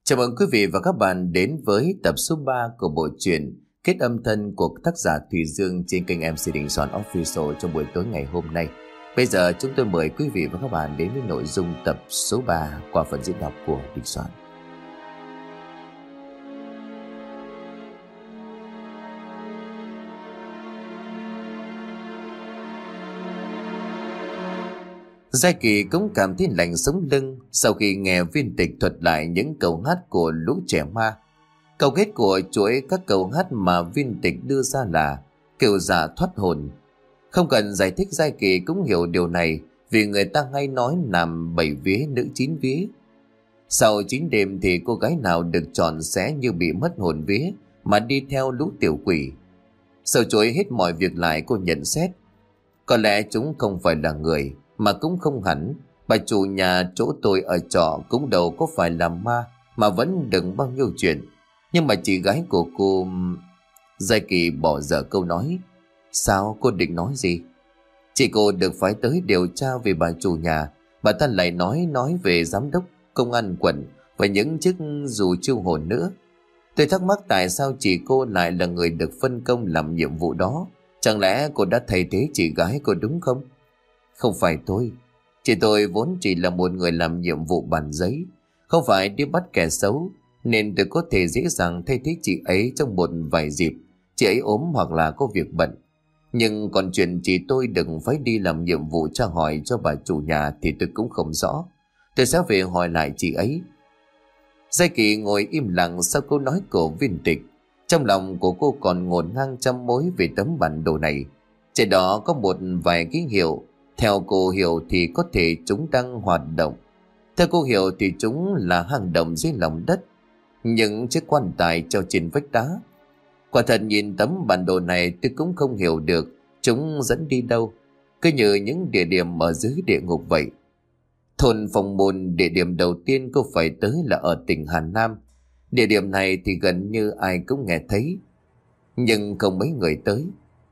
Chào mừng quý vị và các bạn đến với tập số 3 của bộ truyện Kết âm thân của tác giả Thùy Dương trên kênh MC Đình Soạn Official trong buổi tối ngày hôm nay. Bây giờ chúng tôi mời quý vị và các bạn đến với nội dung tập số 3 qua phần diễn đọc của Đình Soạn. Giai Kỳ cũng cảm thấy lạnh sống lưng sau khi nghe Viên Tịch thuật lại những câu hát của lũ trẻ ma. Câu kết của chuỗi các câu hát mà Viên Tịch đưa ra là kêu giả thoát hồn. Không cần giải thích, Giai Kỳ cũng hiểu điều này vì người ta hay nói nam 7 vía nữ 9 vía. Sau 9 đêm thì cô gái nào được chọn sẽ như bị mất hồn vía mà đi theo lũ tiểu quỷ. Sau chuỗi hết mọi việc lại, cô nhận xét có lẽ chúng không phải là người, mà cũng không hẳn. Bà chủ nhà chỗ tôi ở trọ cũng đâu có phải là ma mà vẫn đừng bao nhiêu chuyện. Nhưng mà chị gái của cô... Giai Kỳ bỏ dở câu nói. Sao, cô định nói gì? Chị cô được phái tới điều tra về bà chủ nhà. Bà ta lại nói về giám đốc công an quận và những chức dù chiêu hồn nữa. Tôi thắc mắc tại sao chị cô lại là người được phân công làm nhiệm vụ đó. Chẳng lẽ cô đã thay thế chị gái cô đúng không? Không phải tôi. Chị tôi vốn chỉ là một người làm nhiệm vụ bản giấy, không phải đi bắt kẻ xấu, nên tôi có thể dễ dàng thay thế chị ấy trong một vài dịp chị ấy ốm hoặc là có việc bận. Nhưng còn chuyện chị tôi đừng phải đi làm nhiệm vụ tra hỏi cho bà chủ nhà thì tôi cũng không rõ. Tôi sẽ về hỏi lại chị ấy. Giai Kỳ ngồi im lặng sau câu nói của Viên Tịch. Trong lòng của cô còn ngổn ngang trăm mối về tấm bản đồ này. Trên đó có một vài ký hiệu. Theo cô hiểu thì có thể chúng đang hoạt động. Theo cô hiểu thì chúng là hang động dưới lòng đất, những chiếc quan tài treo trên vách đá. Quả thật nhìn tấm bản đồ này tôi cũng không hiểu được chúng dẫn đi đâu, cứ như những địa điểm ở dưới địa ngục vậy. Thôn Phong Môn, địa điểm đầu tiên cô phải tới là ở tỉnh Hà Nam. Địa điểm này thì gần như ai cũng nghe thấy, nhưng không mấy người tới.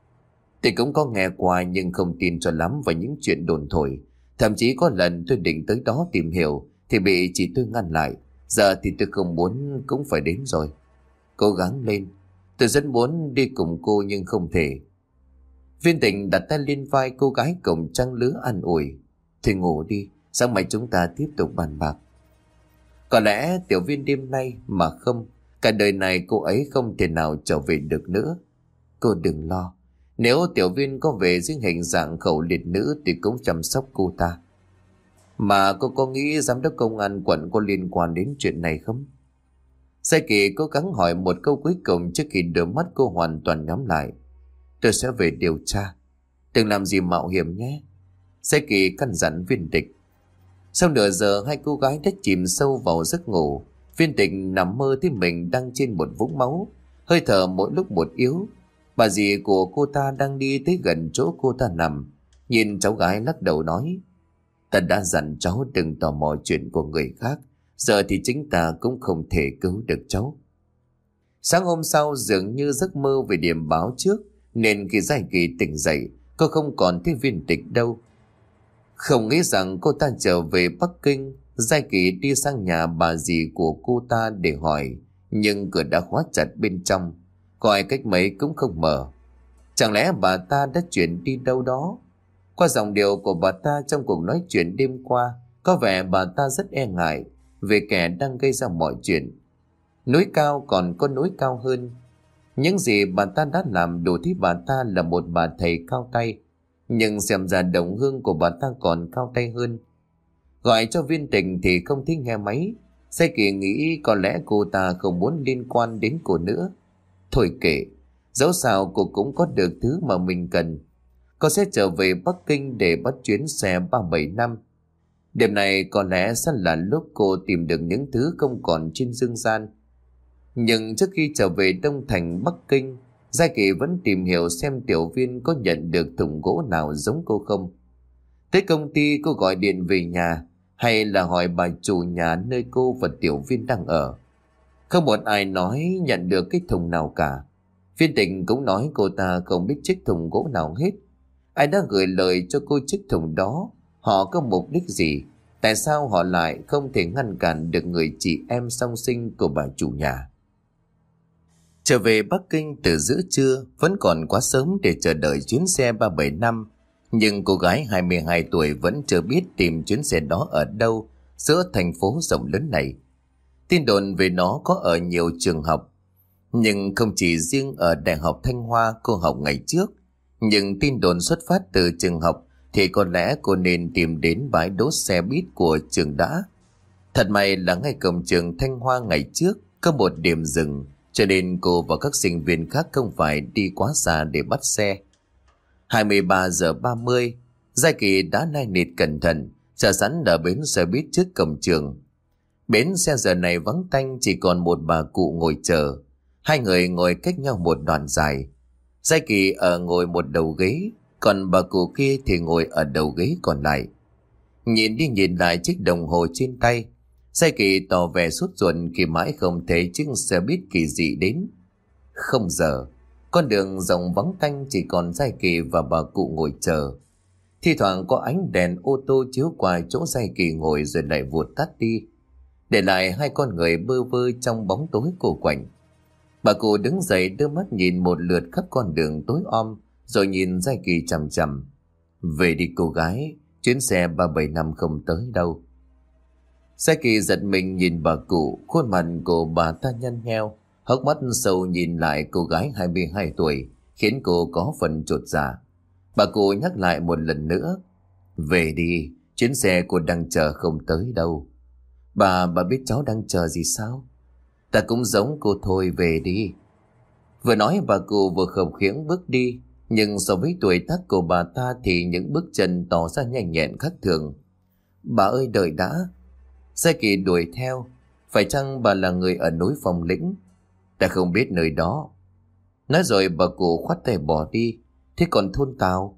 Tôi cũng có nghe qua nhưng không tin cho lắm vào những chuyện đồn thổi. Thậm chí có lần tôi định tới đó tìm hiểu thì bị chị tôi ngăn lại. Giờ thì tôi không muốn cũng phải đến rồi. Cố gắng lên. Tôi rất muốn đi cùng cô nhưng không thể. Viên Tịch đặt tay lên vai cô gái cùng trăng lứa an ủi. Thôi ngủ đi, sáng mai chúng ta tiếp tục bàn bạc. Có lẽ Tiểu Viên đêm nay mà không, cả đời này cô ấy không thể nào trở về được nữa. Cô đừng lo. Nếu Tiểu Viên có về dưới hình dạng khẩu liệt nữ thì cũng chăm sóc cô ta. Mà cô có nghĩ giám đốc công an quận có liên quan đến chuyện này không? Giai Kỳ cố gắng hỏi một câu cuối cùng trước khi đôi mắt cô hoàn toàn nhắm lại. Tôi sẽ về điều tra. Đừng làm gì mạo hiểm nhé. Giai Kỳ căn dặn Viên Tịch. Sau nửa giờ hai cô gái đã chìm sâu vào giấc ngủ. Viên Tịch nằm mơ thấy mình đang trên một vũng máu, hơi thở mỗi lúc một yếu. Bà dì của cô ta đang đi tới gần chỗ cô ta nằm, nhìn cháu gái lắc đầu nói. Ta đã dặn cháu đừng tò mò chuyện của người khác, giờ thì chính ta cũng không thể cứu được cháu. Sáng hôm sau dường như giấc mơ về điểm báo trước, nên khi Giai Kỳ tỉnh dậy, cô không còn thấy Viên Tịch đâu. Không nghĩ rằng cô ta trở về Bắc Kinh, Giai Kỳ đi sang nhà bà dì của cô ta để hỏi, nhưng cửa đã khóa chặt bên trong, gọi cách mấy cũng không mở. Chẳng lẽ bà ta đã chuyển đi đâu đó? Qua giọng điệu của bà ta trong cuộc nói chuyện đêm qua, có vẻ bà ta rất e ngại về kẻ đang gây ra mọi chuyện. Núi cao còn có núi cao hơn. Những gì bà ta đã làm đủ thấy bà ta là một bà thầy cao tay, nhưng xem ra đồng hương của bà ta còn cao tay hơn. Gọi cho Viên Tịch thì không thích nghe máy. Giai Kỳ nghĩ có lẽ cô ta không muốn liên quan đến cô nữa. Thôi kệ, dẫu sao cô cũng có được thứ mà mình cần. Cô sẽ trở về Bắc Kinh để bắt chuyến xe 375. Đêm này có lẽ sẽ là lúc cô tìm được những thứ không còn trên dương gian. Nhưng trước khi trở về Đông Thành Bắc Kinh, Giai Kỳ vẫn tìm hiểu xem Tiểu Viên có nhận được thùng gỗ nào giống cô không. Tới công ty cô gọi điện về nhà, hay là hỏi bà chủ nhà nơi cô và Tiểu Viên đang ở. Không một ai nói nhận được cái thùng nào cả. Viên Tịch cũng nói cô ta không biết chiếc thùng gỗ nào hết. Ai đã gửi lời cho cô chiếc thùng đó, họ có mục đích gì, Tại sao họ lại không thể ngăn cản được người chị em song sinh của bà chủ nhà? Trở về Bắc Kinh từ giữa trưa, vẫn còn quá sớm để chờ đợi chuyến xe 375. Nhưng cô gái 22 tuổi vẫn chưa biết tìm chuyến xe đó ở đâu giữa thành phố rộng lớn này. Tin đồn về nó có ở nhiều trường học, nhưng không chỉ riêng ở Đại học Thanh Hoa cô học ngày trước. Nhưng tin đồn xuất phát từ trường học thì có lẽ cô nên tìm đến bãi đỗ xe buýt của trường đã. Thật may là ngay cổng trường Thanh Hoa ngày trước có một điểm dừng, cho nên cô và các sinh viên khác không phải đi quá xa để bắt xe. 23 giờ 30, Giai Kỳ đã nai nịt cẩn thận chờ sẵn ở bến xe buýt trước cổng trường. Bến xe giờ này vắng tanh, chỉ còn một bà cụ ngồi chờ. Hai người ngồi cách nhau một đoạn dài. Giai Kỳ ở ngồi một đầu ghế, còn bà cụ kia thì ngồi ở đầu ghế còn lại. Nhìn đi nhìn lại chiếc đồng hồ trên tay, Giai Kỳ tỏ vẻ sốt ruột khi mãi không thấy chiếc xe buýt kỳ dị đến. Không giờ, con đường rộng vắng tanh, chỉ còn Giai Kỳ và bà cụ ngồi chờ. Thi thoảng có ánh đèn ô tô chiếu qua chỗ Giai Kỳ ngồi rồi lại vụt tắt đi, để lại hai con người bơ vơ trong bóng tối cô quạnh. Bà cụ đứng dậy đưa mắt nhìn một lượt khắp con đường tối om, rồi nhìn Giai Kỳ chằm chằm. Về đi cô gái, chuyến xe 375 không tới đâu. Giai Kỳ giật mình nhìn bà cụ, khuôn mặt của bà ta nhăn nheo, hốc mắt sâu nhìn lại cô gái 22 tuổi, khiến cô có phần chột dạ. Bà cụ nhắc lại một lần nữa. Về đi, chuyến xe cô đang chờ không tới đâu. Bà biết cháu đang chờ gì sao? Ta cũng giống cô thôi, về đi. Vừa nói bà cụ vừa khập khiễng bước đi, nhưng so với tuổi tác của bà ta thì những bước chân tỏ ra nhanh nhẹn khác thường. Bà ơi, đợi đã. Giai Kỳ đuổi theo. Phải chăng bà là người ở núi Phong Lĩnh? Ta không biết nơi đó. Nói rồi bà cụ khoát tay bỏ đi. Thế còn thôn Tào?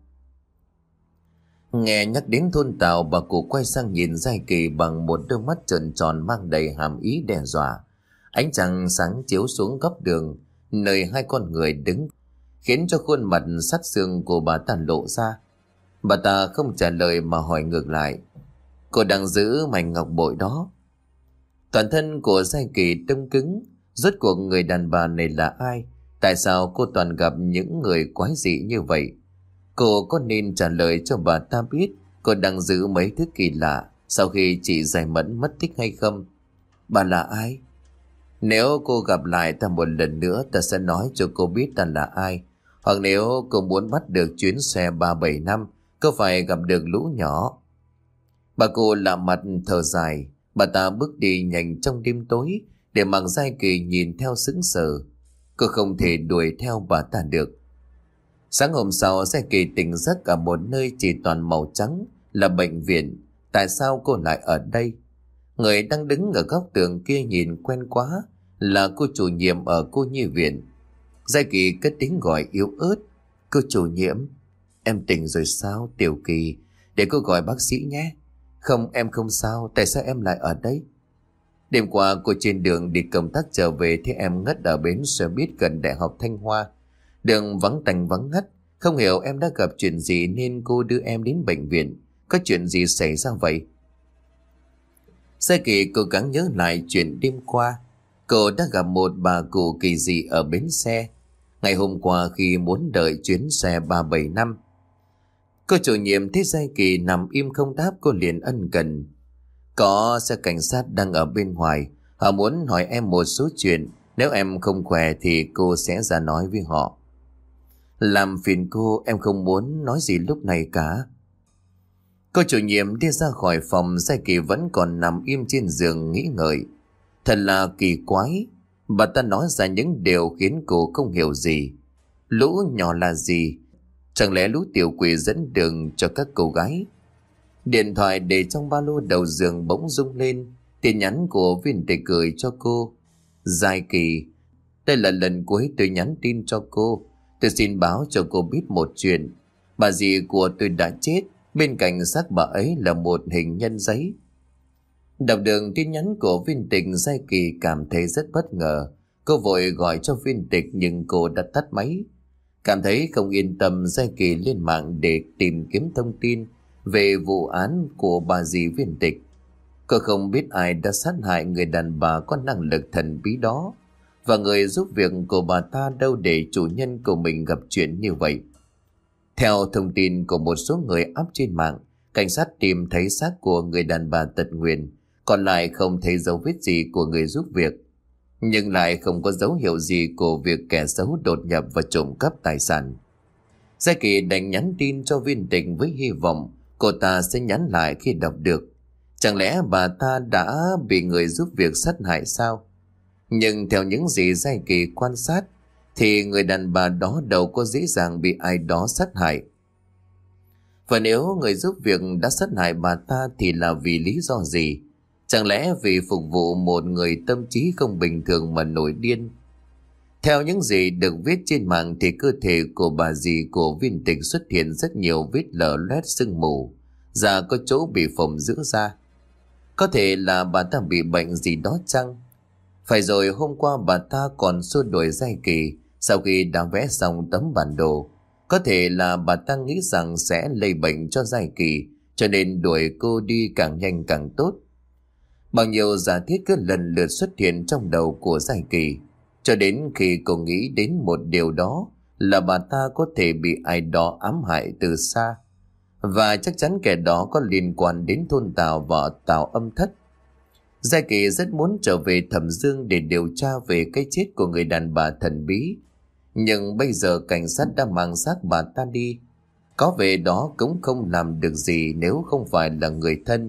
Nghe nhắc đến thôn Tào, bà cụ quay sang nhìn Giai Kỳ bằng một đôi mắt tròn tròn mang đầy hàm ý đe dọa. Ánh trăng sáng chiếu xuống góc đường nơi hai con người đứng, khiến cho khuôn mặt sắt xương của bà ta lộ ra. Bà ta không trả lời mà hỏi ngược lại. Cô đang giữ mảnh ngọc bội đó? Toàn thân của Giai Kỳ đông cứng. Rốt cuộc người đàn bà này là ai? Tại sao cô toàn gặp những người quái dị như vậy? Cô có nên trả lời cho bà ta biết cô đang giữ mấy thứ kỳ lạ sau khi chị Giai Mẫn mất tích hay không? Bà là ai? Nếu cô gặp lại ta một lần nữa, ta sẽ nói cho cô biết ta là ai. Hoặc nếu cô muốn bắt được chuyến xe 375, cô phải gặp được lũ nhỏ. Bà cụ lạ mặt thở dài. Bà ta bước đi nhanh trong đêm tối, để mặc Giai Kỳ nhìn theo sững sờ. Cô không thể đuổi theo bà ta được. Sáng hôm sau, Giai Kỳ tỉnh giấc ở một nơi chỉ toàn màu trắng, là bệnh viện. Tại sao cô lại ở đây? Người đang đứng ở góc tường kia nhìn quen quá, là cô chủ nhiệm ở cô nhi viện. Giai Kỳ cất tiếng gọi yếu ớt. Cô chủ nhiệm, em tỉnh rồi sao? Tiểu Kỳ, để cô gọi bác sĩ nhé. Không, em không sao. Tại sao em lại ở đây? Đêm qua cô trên đường đi công tác trở về, thì em ngất ở bến xe buýt gần Đại học Thanh Hoa. Đường vắng tanh vắng ngắt, không hiểu em đã gặp chuyện gì nên cô đưa em đến bệnh viện. Có chuyện gì xảy ra vậy? Giai Kỳ cố gắng nhớ lại chuyện đêm qua. Cô đã gặp một bà cụ kỳ dị ở bến xe ngày hôm qua khi muốn đợi chuyến xe 375. Cô chủ nhiệm thấy Giai Kỳ nằm im không đáp, cô liền ân cần. Có xe cảnh sát đang ở bên ngoài, họ muốn hỏi em một số chuyện. Nếu em không khỏe thì cô sẽ ra nói với họ. Làm phiền cô, em không muốn nói gì lúc này cả. Cô chủ nhiệm đi ra khỏi phòng. Giai Kỳ vẫn còn nằm im trên giường nghĩ ngợi. Thật là kỳ quái, bà ta nói ra những điều khiến cô không hiểu gì. Lũ nhỏ là gì? Chẳng lẽ lũ tiểu quỷ dẫn đường cho các cô gái? Điện thoại để trong ba lô đầu giường bỗng rung lên. Tin nhắn của Viên Tịch gửi cho cô. Giai Kỳ, đây là lần cuối tôi nhắn tin cho cô. Tôi xin báo cho cô biết một chuyện. Bà dì của tôi đã chết. Bên cạnh xác bà ấy là một hình nhân giấy. Đọc được tin nhắn của Viên Tịch, Giai Kỳ cảm thấy rất bất ngờ. Cô vội gọi cho Viên Tịch nhưng cô đã tắt máy. Cảm thấy không yên tâm, Giai Kỳ lên mạng để tìm kiếm thông tin về vụ án của bà dì Viên Tịch. Cô không biết ai đã sát hại người đàn bà có năng lực thần bí đó, và người giúp việc của bà ta đâu để chủ nhân của mình gặp chuyện như vậy. Theo thông tin của một số người up trên mạng, cảnh sát tìm thấy xác của người đàn bà tật nguyền, còn lại không thấy dấu vết gì của người giúp việc, nhưng lại không có dấu hiệu gì của việc kẻ xấu đột nhập và trộm cắp tài sản. Gia Kỳ đành nhắn tin cho Viên Tịch với hy vọng cô ta sẽ nhắn lại khi đọc được. Chẳng lẽ bà ta đã bị người giúp việc sát hại sao? Nhưng theo những gì Gia Kỳ quan sát thì người đàn bà đó đâu có dễ dàng bị ai đó sát hại. Và nếu người giúp việc đã sát hại bà ta thì là vì lý do gì? Chẳng lẽ vì phục vụ một người tâm trí không bình thường mà nổi điên? Theo những gì được viết trên mạng thì cơ thể của bà dì của Viên Tịch xuất hiện rất nhiều vết lở loét sưng mù, da có chỗ bị phồng giữa da. Có thể là bà ta bị bệnh gì đó chăng? Phải rồi, hôm qua bà ta còn xua đuổi Gia Kỳ sau khi đã vẽ xong tấm bản đồ. Có thể là bà ta nghĩ rằng sẽ lây bệnh cho Gia Kỳ, cho nên đuổi cô đi càng nhanh càng tốt. Bao nhiêu giả thiết cứ lần lượt xuất hiện trong đầu của Gia Kỳ, cho đến khi cô nghĩ đến một điều đó là bà ta có thể bị ai đó ám hại từ xa, và chắc chắn kẻ đó có liên quan đến thôn Tào và Tào Âm Thất. Gia Kỳ rất muốn trở về Thẩm Dương để điều tra về cái chết của người đàn bà thần bí, nhưng bây giờ cảnh sát đã mang xác bà ta đi. Có về đó cũng không làm được gì nếu không phải là người thân.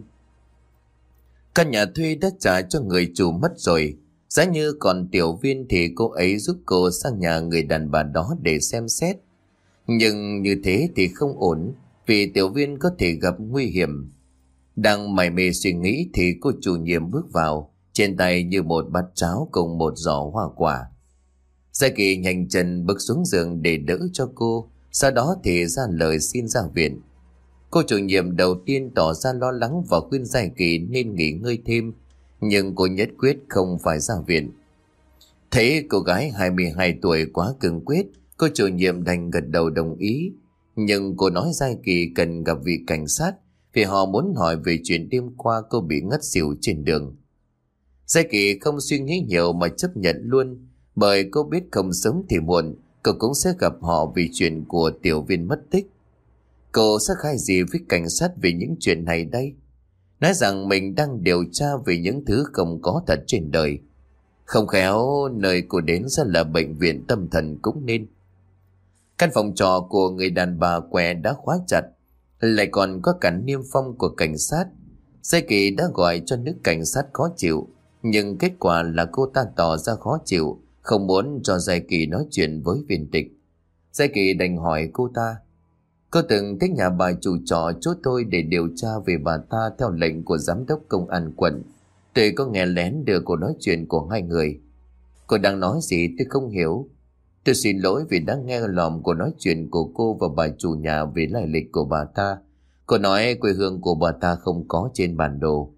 Căn nhà thuê đã trả cho người chủ mất rồi. Giá như còn Tiểu Viên thì cô ấy giúp cô sang nhà người đàn bà đó để xem xét. Nhưng như thế thì không ổn, vì Tiểu Viên có thể gặp nguy hiểm. Đang mải mê suy nghĩ thì cô chủ nhiệm bước vào, trên tay như một bát cháo cùng một giỏ hoa quả. Gia Kỳ nhanh chân bước xuống giường để đỡ cho cô, sau đó thì ra lời xin ra viện. Cô chủ nhiệm đầu tiên tỏ ra lo lắng và khuyên Gia Kỳ nên nghỉ ngơi thêm, nhưng cô nhất quyết không phải ra viện. Thấy cô gái 22 tuổi quá cương quyết, cô chủ nhiệm đành gật đầu đồng ý. Nhưng cô nói Gia Kỳ cần gặp vị cảnh sát vì họ muốn hỏi về chuyện đêm qua cô bị ngất xỉu trên đường. Gia Kỳ không suy nghĩ nhiều mà chấp nhận luôn, bởi cô biết không sớm thì muộn cô cũng sẽ gặp họ vì chuyện của Tiểu Viên mất tích. Cô sẽ khai gì với cảnh sát về những chuyện này đây? Nói rằng mình đang điều tra về những thứ không có thật trên đời. Không khéo nơi cô đến sẽ là bệnh viện tâm thần cũng nên. Căn phòng trọ của người đàn bà què đã khóa chặt, lại còn có cả niêm phong của cảnh sát. Gia Kỳ đã gọi cho nữ cảnh sát khó chịu, nhưng kết quả là cô ta tỏ ra khó chịu, không muốn cho Gia Kỳ nói chuyện với Viên Tịch. Gia Kỳ đành hỏi cô ta: cô từng thích nhà bà chủ trọ chốt tôi để điều tra về bà ta theo lệnh của giám đốc công an quận. Tôi có nghe lén được cuộc nói chuyện của hai người. Cô đang nói gì tôi không hiểu. Tôi xin lỗi vì đã nghe lỏm cuộc nói chuyện của cô và bà chủ nhà về lai lịch của bà ta. Cô nói quê hương của bà ta không có trên bản đồ.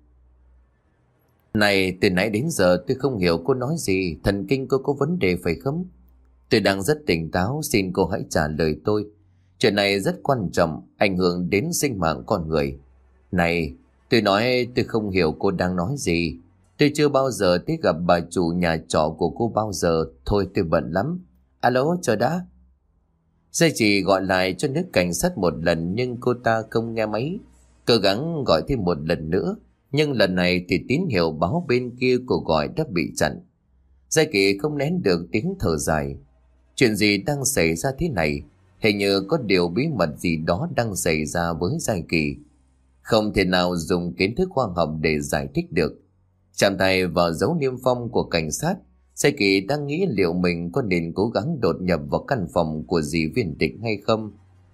Này, từ nãy đến giờ tôi không hiểu cô nói gì. Thần kinh cô có vấn đề phải không? Tôi đang rất tỉnh táo, xin cô hãy trả lời tôi. Chuyện này rất quan trọng, ảnh hưởng đến sinh mạng con người. Này, tôi nói tôi không hiểu cô đang nói gì. Tôi chưa bao giờ thích gặp bà chủ nhà trọ của cô bao giờ. Thôi tôi bận lắm. Alo, chờ đã. Dây chỉ gọi lại cho nữ cảnh sát một lần nhưng cô ta không nghe máy. Cố gắng gọi thêm một lần nữa, nhưng lần này thì tín hiệu báo bên kia cuộc gọi đã bị chặn. Gia Kỳ không nén được tiếng thở dài. Chuyện gì đang xảy ra thế này? Hình như có điều bí mật gì đó đang xảy ra với Gia Kỳ. Không thể nào dùng kiến thức khoa học để giải thích được. Chạm tay vào dấu niêm phong của cảnh sát, Gia Kỳ đang nghĩ liệu mình có nên cố gắng đột nhập vào căn phòng của dì Viên Tịch hay không.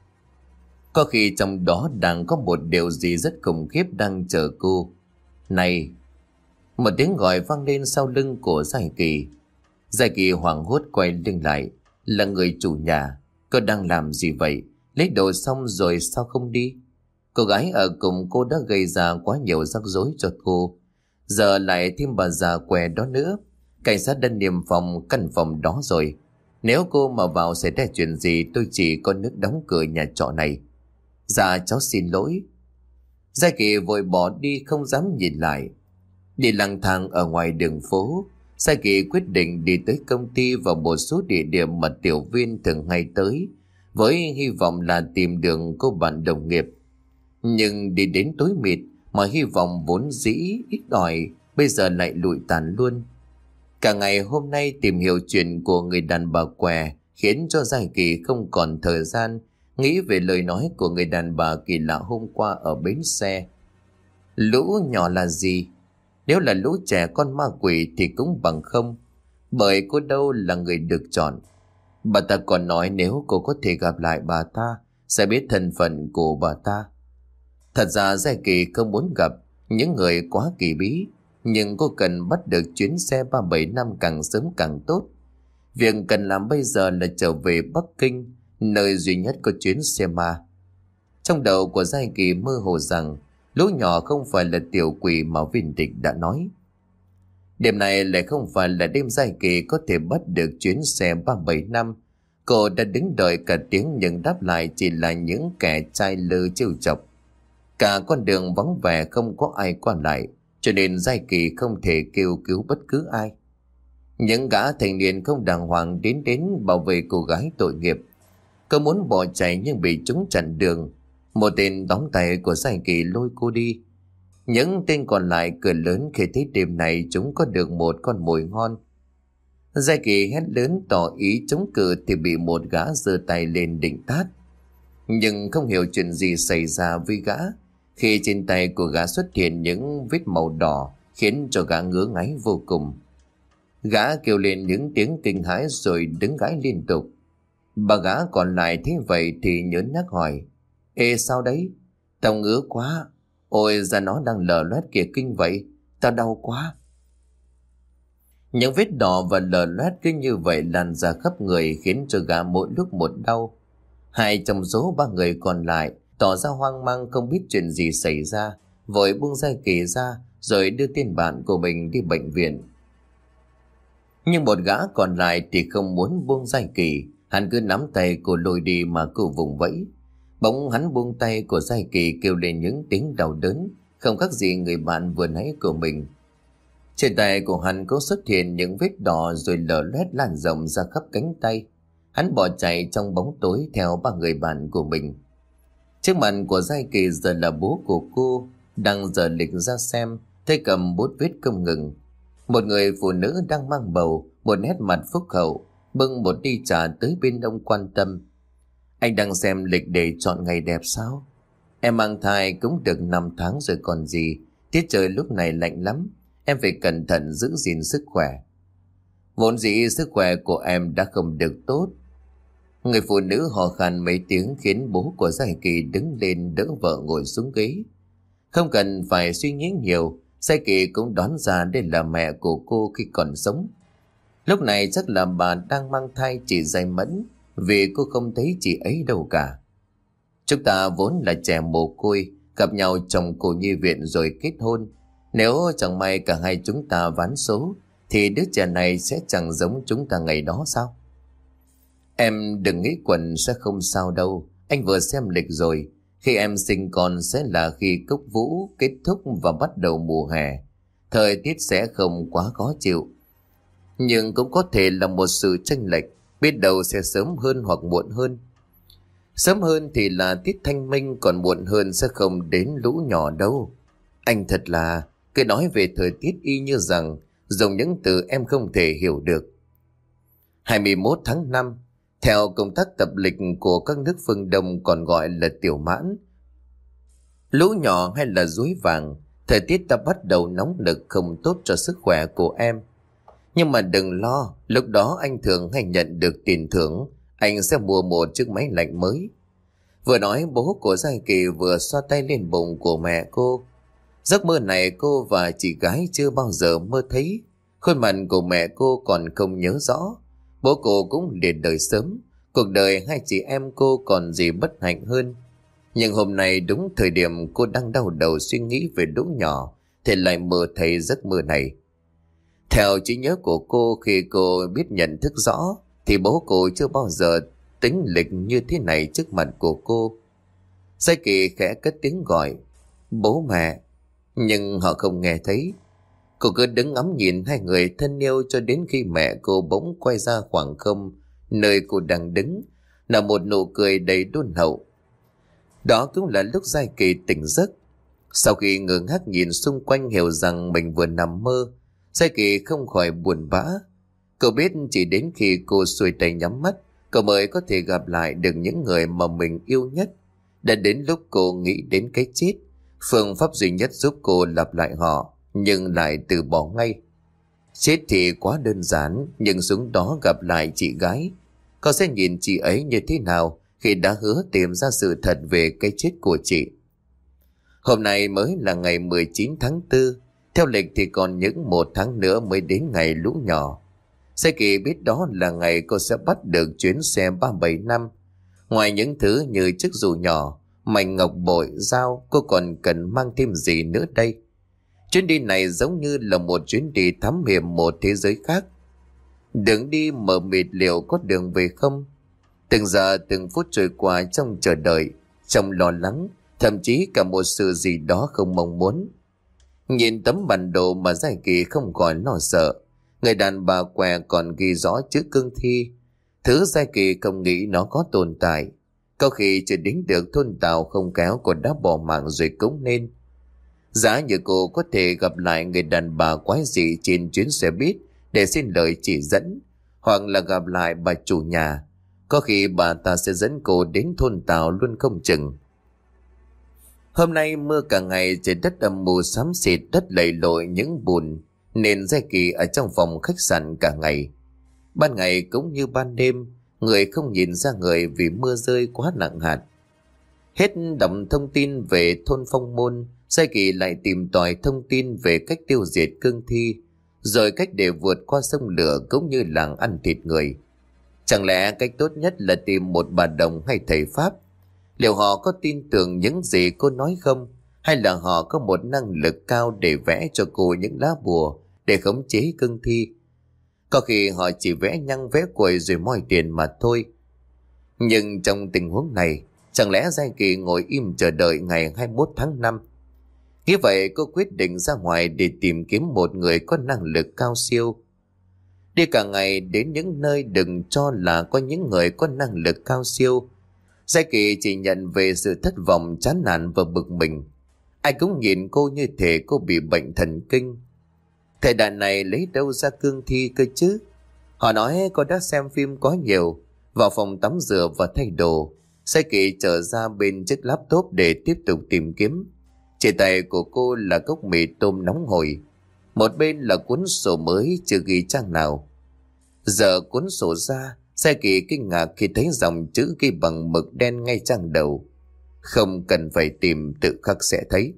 Có khi trong đó đang có một điều gì rất khủng khiếp đang chờ cô. Này! Một tiếng gọi vang lên sau lưng của Gia Kỳ. Gia Kỳ hoảng hốt quay lưng lại. Là người chủ nhà. Cô đang làm gì vậy? Lấy đồ xong rồi sao không đi? Cô gái ở cùng cô đã gây ra quá nhiều rắc rối cho cô. Giờ lại thêm bà già què đó nữa. Cảnh sát đã niêm phong căn phòng đó rồi. Nếu cô mà vào xảy ra chuyện gì tôi chỉ có nước đóng cửa nhà trọ này. Dạ cháu xin lỗi. Gia Kỳ vội bỏ đi không dám nhìn lại. Đi lang thang ở ngoài đường phố, Gia Kỳ quyết định đi tới công ty và một số địa điểm mà Tiểu Viên thường hay tới, với hy vọng là tìm được cô bạn đồng nghiệp. Nhưng đi đến tối mịt mà hy vọng vốn dĩ ít ỏi bây giờ lại lụi tàn luôn. Cả ngày hôm nay tìm hiểu chuyện của người đàn bà què khiến cho Gia Kỳ không còn thời gian nghĩ về lời nói của người đàn bà kỳ lạ hôm qua ở bến xe. Lũ nhỏ là gì? Nếu là lũ trẻ con ma quỷ thì cũng bằng không, bởi cô đâu là người được chọn. Bà ta còn nói nếu cô có thể gặp lại bà ta sẽ biết thân phận của bà ta. Thật ra Gia Kỳ không muốn gặp những người quá kỳ bí, nhưng cô cần bắt được chuyến xe 375 càng sớm càng tốt. Việc cần làm bây giờ là trở về Bắc Kinh, nơi duy nhất có chuyến xe ma. Trong đầu của Gia Kỳ mơ hồ rằng lũ nhỏ không phải là tiểu quỷ mà Viên Tịch đã nói. Đêm này lại không phải là đêm Gia Kỳ có thể bắt được chuyến xe 375. Cô đã đứng đợi cả tiếng nhưng đáp lại chỉ là những kẻ trai lơ trêu chọc. Cả con đường vắng vẻ không có ai qua lại, cho nên Gia Kỳ không thể kêu cứu bất cứ ai. Những gã thanh niên không đàng hoàng đến bảo vệ cô gái tội nghiệp. Cô muốn bỏ chạy nhưng bị chúng chặn đường. Một tên đóng tay của Gia Kỳ lôi cô đi. Những tên còn lại cười lớn khi thấy đêm này chúng có được một con mồi ngon. Gia Kỳ hét lớn tỏ ý chống cự thì bị một gã giơ tay lên định tát. Nhưng không hiểu chuyện gì xảy ra với gã, khi trên tay của gã xuất hiện những vết màu đỏ khiến cho gã ngứa ngáy vô cùng. Gã kêu lên những tiếng kinh hãi rồi đứng gãi liên tục. Bà gã còn lại thấy vậy thì nhớ nhắc hỏi: Ê sao đấy? Tao ngứa quá. Ôi da nó đang lở loét kìa, kinh vậy. Tao đau quá. Những vết đỏ và lở loét cứ như vậy lan ra khắp người khiến cho gã mỗi lúc một đau. Hai trong số ba người còn lại tỏ ra hoang mang không biết chuyện gì xảy ra, vội buông Gia Kỳ ra rồi đưa tên bạn của mình đi bệnh viện. Nhưng một gã còn lại thì không muốn buông Gia Kỳ, hắn cứ nắm tay cô lôi đi mà cô vùng vẫy. Bỗng hắn buông tay của Gia Kỳ kêu lên những tiếng đau đớn, không khác gì người bạn vừa nãy của mình. Trên tay của hắn có xuất hiện những vết đỏ rồi lở loét lan rộng ra khắp cánh tay. Hắn bỏ chạy trong bóng tối theo ba người bạn của mình. Trước mặt của Gia Kỳ giờ là bố của cô, đang dở lịch ra xem, tay cầm bút viết không ngừng. Một người phụ nữ đang mang bầu, một nét mặt phúc hậu, bưng một ly trà tới bên ông quan tâm. Anh đang xem lịch để chọn ngày đẹp sao? Em mang thai cũng được 5 tháng rồi còn gì, tiết trời lúc này lạnh lắm, em phải cẩn thận giữ gìn sức khỏe. Vốn dĩ sức khỏe của em đã không được tốt. Người phụ nữ hò khan mấy tiếng khiến bố của Gia Kỳ đứng lên đỡ vợ ngồi xuống ghế. Không cần phải suy nghĩ nhiều, Gia Kỳ cũng đoán ra đây là mẹ của cô khi còn sống. Lúc này chắc là bà đang mang thai chị Giai Mẫn, vì cô không thấy chị ấy đâu cả. Chúng ta vốn là trẻ mồ côi, gặp nhau trong cô nhi viện rồi kết hôn. Nếu chẳng may cả hai chúng ta ván số, thì đứa trẻ này sẽ chẳng giống chúng ta ngày đó sao? Em đừng nghĩ quần sẽ không sao đâu. Anh vừa xem lịch rồi. Khi em sinh con sẽ là khi cốc vũ kết thúc và bắt đầu mùa hè. Thời tiết sẽ không quá khó chịu. Nhưng cũng có thể là một sự chênh lệch, biết đâu sẽ sớm hơn hoặc muộn hơn. Sớm hơn thì là tiết thanh minh, còn muộn hơn sẽ không đến lũ nhỏ đâu. Anh thật là cứ nói về thời tiết y như rằng dùng những từ em không thể hiểu được. 21 tháng 5, theo công tác tập lịch của các nước phương Đông còn gọi là tiểu mãn. Lũ nhỏ hay là rúi vàng, thời tiết đã bắt đầu nóng nực không tốt cho sức khỏe của em. Nhưng mà đừng lo, lúc đó anh thường hay nhận được tiền thưởng, anh sẽ mua một chiếc máy lạnh mới. Vừa nói bố của Gia Kỳ vừa xoa tay lên bụng của mẹ cô. Giấc mơ này cô và chị gái chưa bao giờ mơ thấy. Khuôn mặt của mẹ cô còn không nhớ rõ. Bố cô cũng liệt đời sớm. Cuộc đời hai chị em cô còn gì bất hạnh hơn. Nhưng hôm nay đúng thời điểm cô đang đau đầu suy nghĩ về lũ nhỏ thì lại mơ thấy giấc mơ này. Theo trí nhớ của cô, khi cô biết nhận thức rõ thì bố cô chưa bao giờ tính lịch như thế này trước mặt của cô. Gia Kỳ khẽ cất tiếng gọi. bố mẹ, nhưng họ không nghe thấy. Cô cứ đứng ngắm nhìn hai người thân yêu cho đến khi mẹ cô bỗng quay ra khoảng không nơi cô đang đứng, là một nụ cười đầy đôn hậu. Đó cũng là lúc Giai Kỳ tỉnh giấc. Sau khi ngơ ngác nhìn xung quanh hiểu rằng mình vừa nằm mơ, Giai Kỳ không khỏi buồn bã. Cậu biết chỉ đến khi cô xuôi tay nhắm mắt, cậu mới có thể gặp lại được những người mà mình yêu nhất. Đã đến lúc cô nghĩ đến cái chết, phương pháp duy nhất giúp cô lặp lại họ, nhưng lại từ bỏ ngay. Chết thì quá đơn giản, nhưng xuống đó gặp lại chị gái, cô sẽ nhìn chị ấy như thế nào khi đã hứa tìm ra sự thật về cái chết của chị. Hôm nay mới là ngày 19 tháng 4, theo lịch thì còn những 1 tháng nữa mới đến ngày lũ nhỏ. Giai Kỳ biết đó là ngày cô sẽ bắt được chuyến xe 375. Ngoài những thứ như chiếc dù nhỏ, mảnh ngọc bội, dao, cô còn cần mang thêm gì nữa đây? Chuyến đi này giống như là một chuyến đi thám hiểm một thế giới khác. Đường đi mờ mịt, liệu có đường về không? Từng giờ từng phút trôi qua trong chờ đợi, trong lo lắng, thậm chí cả một sự gì đó không mong muốn. Nhìn tấm bản đồ mà Giai Kỳ không khỏi lo sợ. Người đàn bà què còn ghi rõ chữ cương thi, thứ Giai Kỳ không nghĩ nó có tồn tại. Có khi chưa đến được thôn Tàu không kéo cô đã bỏ mạng rồi cũng nên. Giá như cô có thể gặp lại người đàn bà quái dị trên chuyến xe buýt để xin lời chỉ dẫn, hoặc là gặp lại bà chủ nhà, có khi bà ta sẽ dẫn cô đến thôn Tàu luôn không chừng. Hôm nay mưa cả ngày, trời đất âm mù xám xịt, đất lầy lội những bùn, nên Giai Kỳ ở trong phòng khách sạn cả ngày. Ban ngày cũng như ban đêm, người không nhìn ra người vì mưa rơi quá nặng hạt. Hết đọc thông tin về thôn Phong Môn, Giai Kỳ lại tìm tòi thông tin về cách tiêu diệt cương thi, rồi cách để vượt qua sông lửa cũng như làng ăn thịt người. Chẳng lẽ cách tốt nhất là tìm một bà đồng hay thầy Pháp? Liệu họ có tin tưởng những gì cô nói không? Hay là họ có một năng lực cao để vẽ cho cô những lá bùa để khống chế cương thi? Có khi họ chỉ vẽ nhăng vẽ quầy rồi moi tiền mà thôi. Nhưng trong tình huống này, chẳng lẽ Giai Kỳ ngồi im chờ đợi ngày 21 tháng 5? Như vậy cô quyết định ra ngoài để tìm kiếm một người có năng lực cao siêu. Đi cả ngày đến những nơi đừng cho là có những người có năng lực cao siêu, Giai Kỳ chỉ nhận về sự thất vọng, chán nản và bực mình. Ai cũng nhìn cô như thể cô bị bệnh thần kinh. Thời đại này lấy đâu ra cương thi cơ chứ? Họ nói cô đã xem phim quá nhiều. Vào phòng tắm rửa và thay đồ, Giai Kỳ trở ra bên chiếc laptop để tiếp tục tìm kiếm. Trên tay của cô là cốc mì tôm nóng hổi, một bên là cuốn sổ mới chưa ghi trang nào. Giờ cuốn sổ ra, Giai Kỳ kinh ngạc khi thấy dòng chữ ghi bằng mực đen ngay trang đầu: không cần phải tìm, tự khắc sẽ thấy.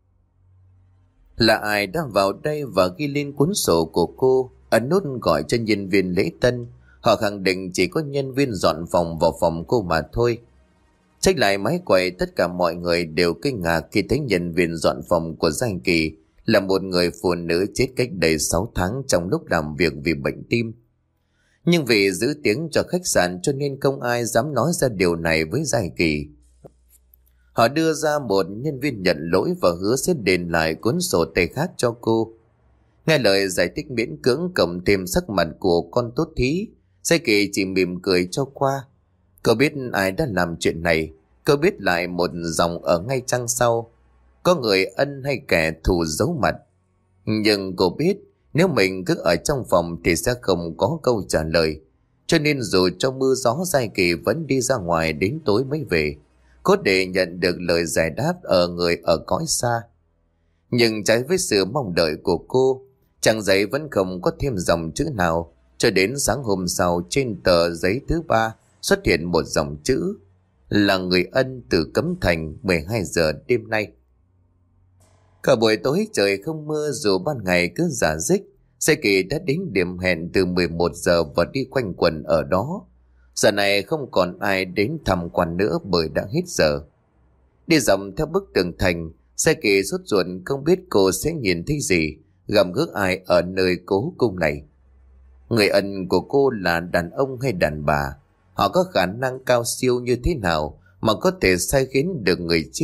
Là ai đã vào đây và ghi lên cuốn sổ của cô, ấn nút gọi cho nhân viên lễ tân? Họ khẳng định chỉ có nhân viên dọn phòng vào phòng cô mà thôi. Check lại máy quay, tất cả mọi người đều kinh ngạc khi thấy nhân viên dọn phòng của Giai Kỳ là một người phụ nữ chết cách đây 6 tháng trong lúc làm việc vì bệnh tim. Nhưng vì giữ tiếng cho khách sạn cho nên không ai dám nói ra điều này với Giai Kỳ. Họ đưa ra một nhân viên nhận lỗi và hứa sẽ đền lại cuốn sổ tay khác cho cô. Nghe lời giải thích miễn cưỡng cộng thêm sắc mặt của con tốt thí, Giai Kỳ chỉ mỉm cười cho qua. Cô biết ai đã làm chuyện này, cô biết lại một dòng ở ngay trang sau: có người ân hay kẻ thù giấu mặt. Nhưng cô biết nếu mình cứ ở trong phòng thì sẽ không có câu trả lời. Cho nên dù cho mưa gió, Giai Kỳ vẫn đi ra ngoài đến tối mới về, cốt để nhận được lời giải đáp ở người ở cõi xa. Nhưng trái với sự mong đợi của cô, trang giấy vẫn không có thêm dòng chữ nào, cho đến sáng hôm sau trên tờ giấy thứ 3 xuất hiện một dòng chữ: là người ân từ Cấm Thành, 12 giờ đêm nay. Cả buổi tối trời không mưa, dù ban ngày cứ rả rích. Giai Kỳ đã đến điểm hẹn từ 11 giờ và đi quanh quẩn ở đó. Giờ này không còn ai đến tham quan nữa bởi đã hết giờ. Đi dọc theo bức tường thành, Giai Kỳ sốt ruột không biết cô sẽ nhìn thấy gì, gặp gỡ ai ở nơi cố cung này. Người ân của cô là đàn ông hay đàn bà? Họ có khả năng cao siêu như thế nào mà có thể sai khiến được người chết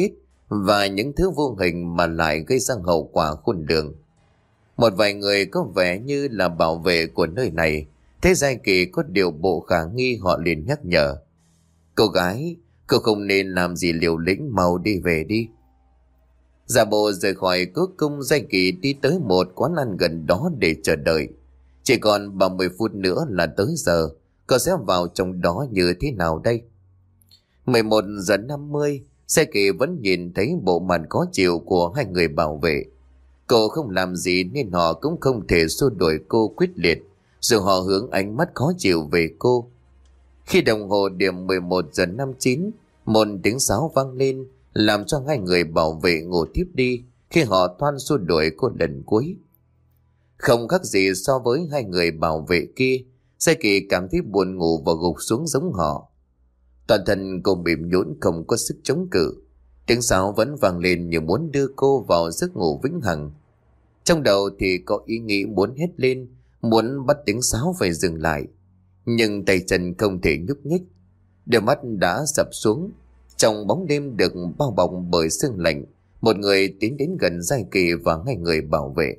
và những thứ vô hình mà lại gây ra hậu quả khôn lường. Một vài người có vẻ như là bảo vệ của nơi này, thấy Giai Kỳ có điều bộ khả nghi, họ liền nhắc nhở: cô gái, cô không nên làm gì liều lĩnh, mau đi về đi. Giả bộ rời khỏi cố cung, Giai Kỳ đi tới một quán ăn gần đó để chờ đợi. Chỉ còn 30 phút nữa là tới giờ, cô sẽ vào trong đó như thế nào đây? 11 giờ 50, Giai Kỳ vẫn nhìn thấy bộ mặt khó chịu của hai người bảo vệ. Cô không làm gì nên họ cũng không thể xua đuổi cô quyết liệt, dù họ hướng ánh mắt khó chịu về cô. Khi đồng hồ điểm 11 giờ 59, một tiếng sáo vang lên, làm cho hai người bảo vệ ngủ tiếp đi khi họ thoăn xua đuổi cô lần cuối. Không khác gì so với hai người bảo vệ kia, Giai Kỳ cảm thấy buồn ngủ và gục xuống giống họ. Toàn thân cô mềm nhũn, không có sức chống cự. Tiếng sáo vẫn vang lên như muốn đưa cô vào giấc ngủ vĩnh hằng. Trong đầu thì có ý nghĩ muốn hét lên, muốn bắt tiếng sáo phải dừng lại. Nhưng tay chân không thể nhúc nhích. Đôi mắt đã sập xuống. Trong bóng đêm được bao bọc bởi sương lạnh, một người tiến đến gần Giai Kỳ và hai người bảo vệ.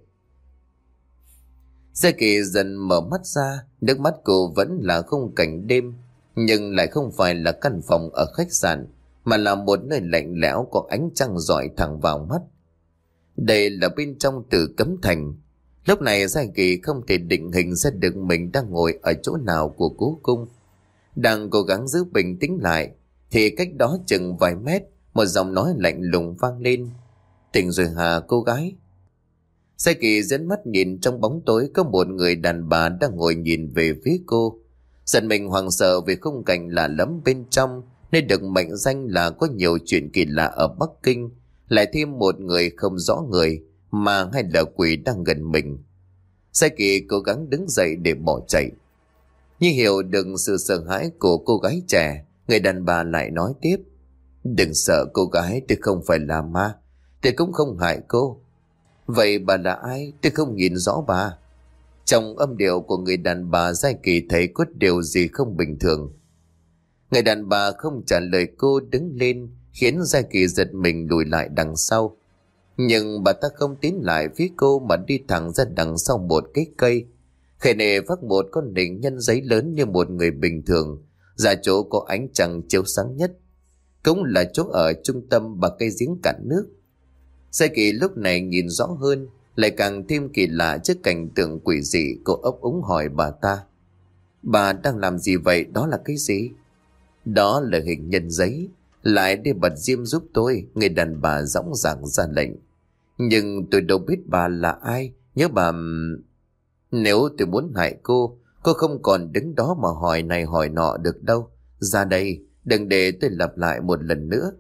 Giai Kỳ dần mở mắt ra, nước mắt cô vẫn là khung cảnh đêm, nhưng lại không phải là căn phòng ở khách sạn, mà là một nơi lạnh lẽo có ánh trăng rọi thẳng vào mắt. Đây là bên trong Tử Cấm Thành. Lúc này Giai Kỳ không thể định hình ra được mình đang ngồi ở chỗ nào của cố cung. Đang cố gắng giữ bình tĩnh lại, thì cách đó chừng vài mét, một giọng nói lạnh lùng vang lên: tỉnh rồi hả cô gái? Giai Kỳ dẫn mắt nhìn trong bóng tối, có một người đàn bà đang ngồi nhìn về phía cô. Giật mình hoảng sợ vì khung cảnh lạ lẫm bên trong, nên được mệnh danh là có nhiều chuyện kỳ lạ ở Bắc Kinh, lại thêm một người không rõ người mà hay là quỷ đang gần mình. Giai Kỳ cố gắng đứng dậy để bỏ chạy. Như hiểu được sự sợ hãi của cô gái trẻ, người đàn bà lại nói tiếp: đừng sợ cô gái, tôi không phải là ma, tôi cũng không hại cô. Vậy bà là ai? Tôi không nhìn rõ bà. Trong âm điệu của người đàn bà, Giai Kỳ thấy có điều gì không bình thường. Người đàn bà không trả lời cô, đứng lên, khiến Giai Kỳ giật mình lùi lại đằng sau. Nhưng bà ta không tiến lại phía cô mà đi thẳng ra đằng sau một cái cây. Khề nề vác một con đỉnh nhân giấy lớn như một người bình thường, ra chỗ có ánh trăng chiếu sáng nhất, cũng là chỗ ở trung tâm và cây giếng cạn nước. Giai Kỳ lúc này nhìn rõ hơn, lại càng thêm kỳ lạ trước cảnh tượng quỷ dị. Cô ấp úng hỏi bà ta: bà đang làm gì vậy? Đó là cái gì? Đó là hình nhân giấy. Lại đi bật diêm giúp tôi, người đàn bà dõng dạc ra lệnh. Nhưng tôi đâu biết bà là ai. Nhớ bà... Nếu tôi muốn hại cô không còn đứng đó mà hỏi này hỏi nọ được đâu. Ra đây, đừng để tôi lặp lại một lần nữa.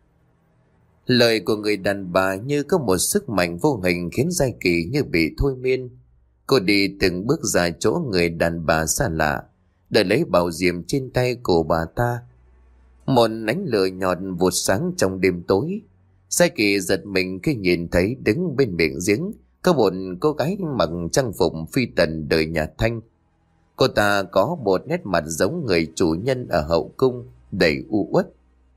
Lời của người đàn bà như có một sức mạnh vô hình khiến Giai Kỳ như bị thôi miên. Cô đi từng bước ra chỗ người đàn bà xa lạ, để lấy bảo diệm trên tay của bà ta. Một ánh lửa nhọt vụt sáng trong đêm tối. Giai Kỳ giật mình khi nhìn thấy đứng bên miệng giếng có một cô gái mặc trang phục phi tần đời nhà Thanh. Cô ta có một nét mặt giống người chủ nhân ở hậu cung, đầy u uất.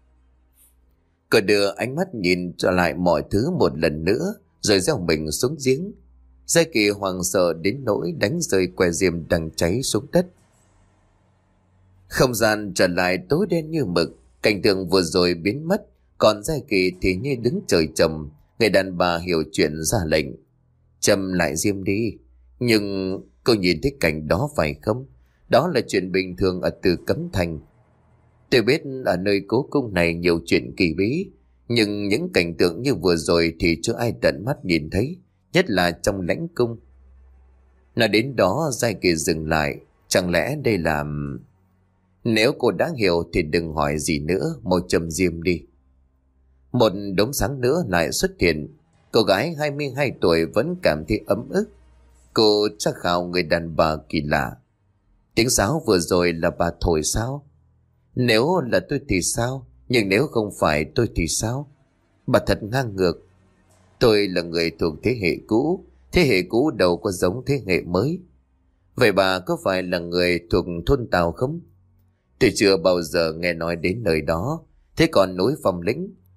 Cô đưa ánh mắt nhìn trở lại mọi thứ một lần nữa, rồi gieo mình xuống giếng. Giai Kỳ hoảng sợ đến nỗi đánh rơi que diêm đang cháy xuống đất. Không gian trở lại tối đen như mực, cảnh tượng vừa rồi biến mất, còn Giai Kỳ thì như đứng trời trầm. Người đàn bà hiểu chuyện ra lệnh: châm lại diêm đi. Nhưng cô nhìn thấy cảnh đó phải không? Đó là chuyện bình thường ở Tử Cấm Thành. Tôi biết ở nơi cố cung này nhiều chuyện kỳ bí, nhưng những cảnh tượng như vừa rồi thì chưa ai tận mắt nhìn thấy, nhất là trong lãnh cung. Nói đến đó, Giai Kỳ dừng lại. Chẳng lẽ đây là... Nếu cô đã hiểu thì đừng hỏi gì nữa, mau châm diêm đi. Một đốm sáng nữa lại xuất hiện. Cô gái 22 tuổi vẫn cảm thấy ấm ức. Cô tra khảo người đàn bà kỳ lạ: tiếng sáo vừa rồi là bà thổi sao? Nếu là tôi thì sao? Nhưng nếu không phải tôi thì sao? Bà thật ngang ngược. Tôi là người thuộc thế hệ cũ đâu có giống thế hệ mới. Vậy bà có phải là người thuộc thôn Tàu không? Tôi chưa bao giờ nghe nói đến nơi đó. Thế còn núi Phong Lĩnh?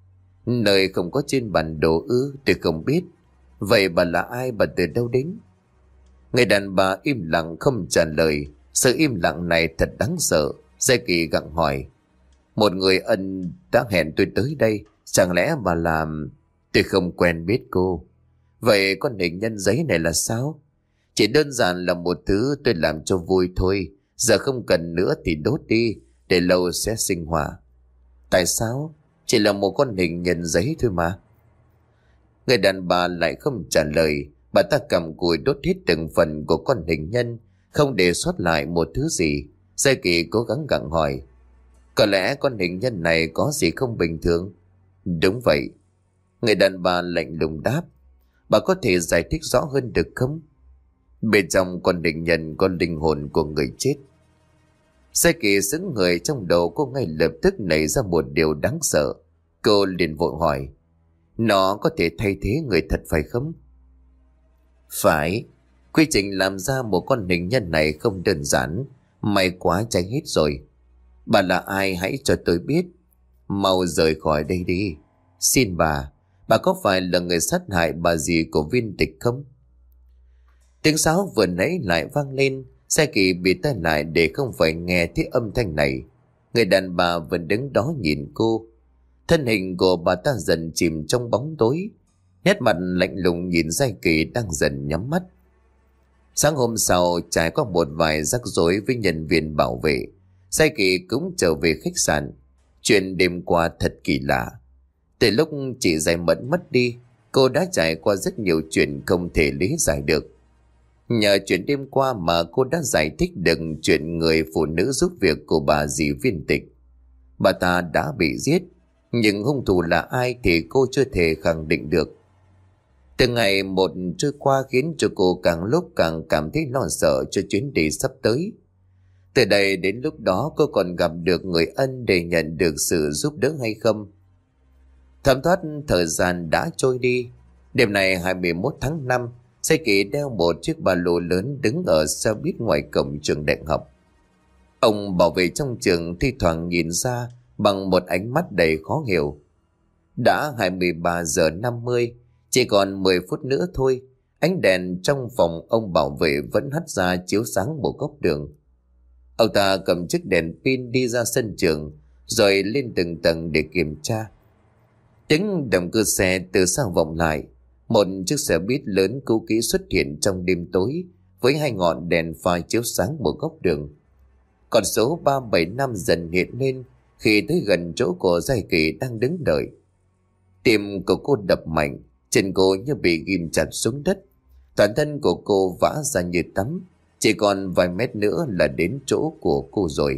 Nơi không có trên bản đồ ư? Tôi không biết. Vậy bà là ai, bà từ đâu đến? Người đàn bà im lặng không trả lời. Sự im lặng này thật đáng sợ. Giai Kỳ gặng hỏi. Một người ân đã hẹn tôi tới đây. Chẳng lẽ bà làm... Tôi không quen biết cô. Vậy con hình nhân giấy này là sao? Chỉ đơn giản là một thứ tôi làm cho vui thôi. Giờ không cần nữa thì đốt đi, để lâu sẽ sinh hỏa. Tại sao? Chỉ là một con hình nhân giấy thôi mà. Người đàn bà lại không trả lời. Bà ta cầm cùi đốt hết từng phần của con hình nhân, không để sót lại một thứ gì. Giai Kỳ cố gắng gặng hỏi. Có lẽ con hình nhân này có gì không bình thường? Đúng vậy. Người đàn bà lạnh lùng đáp. Bà có thể giải thích rõ hơn được không? Bên trong con hình nhân có linh hồn của người chết. Giai Kỳ sững người, trong đầu cô ngay lập tức nảy ra một điều đáng sợ. Cô liền vội hỏi. Nó có thể thay thế người thật phải không? Phải. Quy trình làm ra một con hình nhân này không đơn giản. May quá cháy hết rồi. Bà là ai hãy cho tôi biết. Mau rời khỏi đây đi. Xin bà có phải là người sát hại bà dì của Viên Tịch không? Tiếng sáo vừa nãy lại vang lên. Giai Kỳ bị tai lại để không phải nghe thấy âm thanh này. Người đàn bà vẫn đứng đó nhìn cô. Thân hình của bà ta dần chìm trong bóng tối. Nét mặt lạnh lùng nhìn Giai Kỳ đang dần nhắm mắt. Sáng hôm sau, trải qua một vài rắc rối với nhân viên bảo vệ, Giai Kỳ cũng trở về khách sạn. Chuyện đêm qua thật kỳ lạ. Từ lúc chị Giai Mẫn mất đi, cô đã trải qua rất nhiều chuyện không thể lý giải được. Nhờ chuyện đêm qua mà cô đã giải thích được chuyện người phụ nữ giúp việc của bà dì Viên Tịch. Bà ta đã bị giết, nhưng hung thủ là ai thì cô chưa thể khẳng định được. Từng ngày một trôi qua khiến cho cô càng lúc càng cảm thấy lo sợ cho chuyến đi sắp tới. Từ đây đến lúc đó cô còn gặp được người ân để nhận được sự giúp đỡ hay không? Thấm thoát thời gian đã trôi đi. Đêm nay 21 tháng 5, Giai Kỳ đeo một chiếc ba lô lớn đứng ở xe buýt ngoài cổng trường đại học. Ông bảo vệ trong trường thi thoảng nhìn ra bằng một ánh mắt đầy khó hiểu. Đã 23 giờ 50, chỉ còn 10 phút nữa thôi. Ánh đèn trong phòng ông bảo vệ vẫn hắt ra chiếu sáng một góc đường. Ông ta cầm chiếc đèn pin đi ra sân trường, rồi lên từng tầng để kiểm tra. Tiếng động cơ xe từ xa vọng lại. Một chiếc xe buýt lớn cũ kỹ xuất hiện trong đêm tối, với hai ngọn đèn pha chiếu sáng một góc đường. Con số 375 dần hiện lên khi tới gần chỗ của Giai Kỳ đang đứng đợi. Tim của cô đập mạnh, chân cô như bị ghim chặt xuống đất. Toàn thân của cô vã ra như tắm, chỉ còn vài mét nữa là đến chỗ của cô rồi.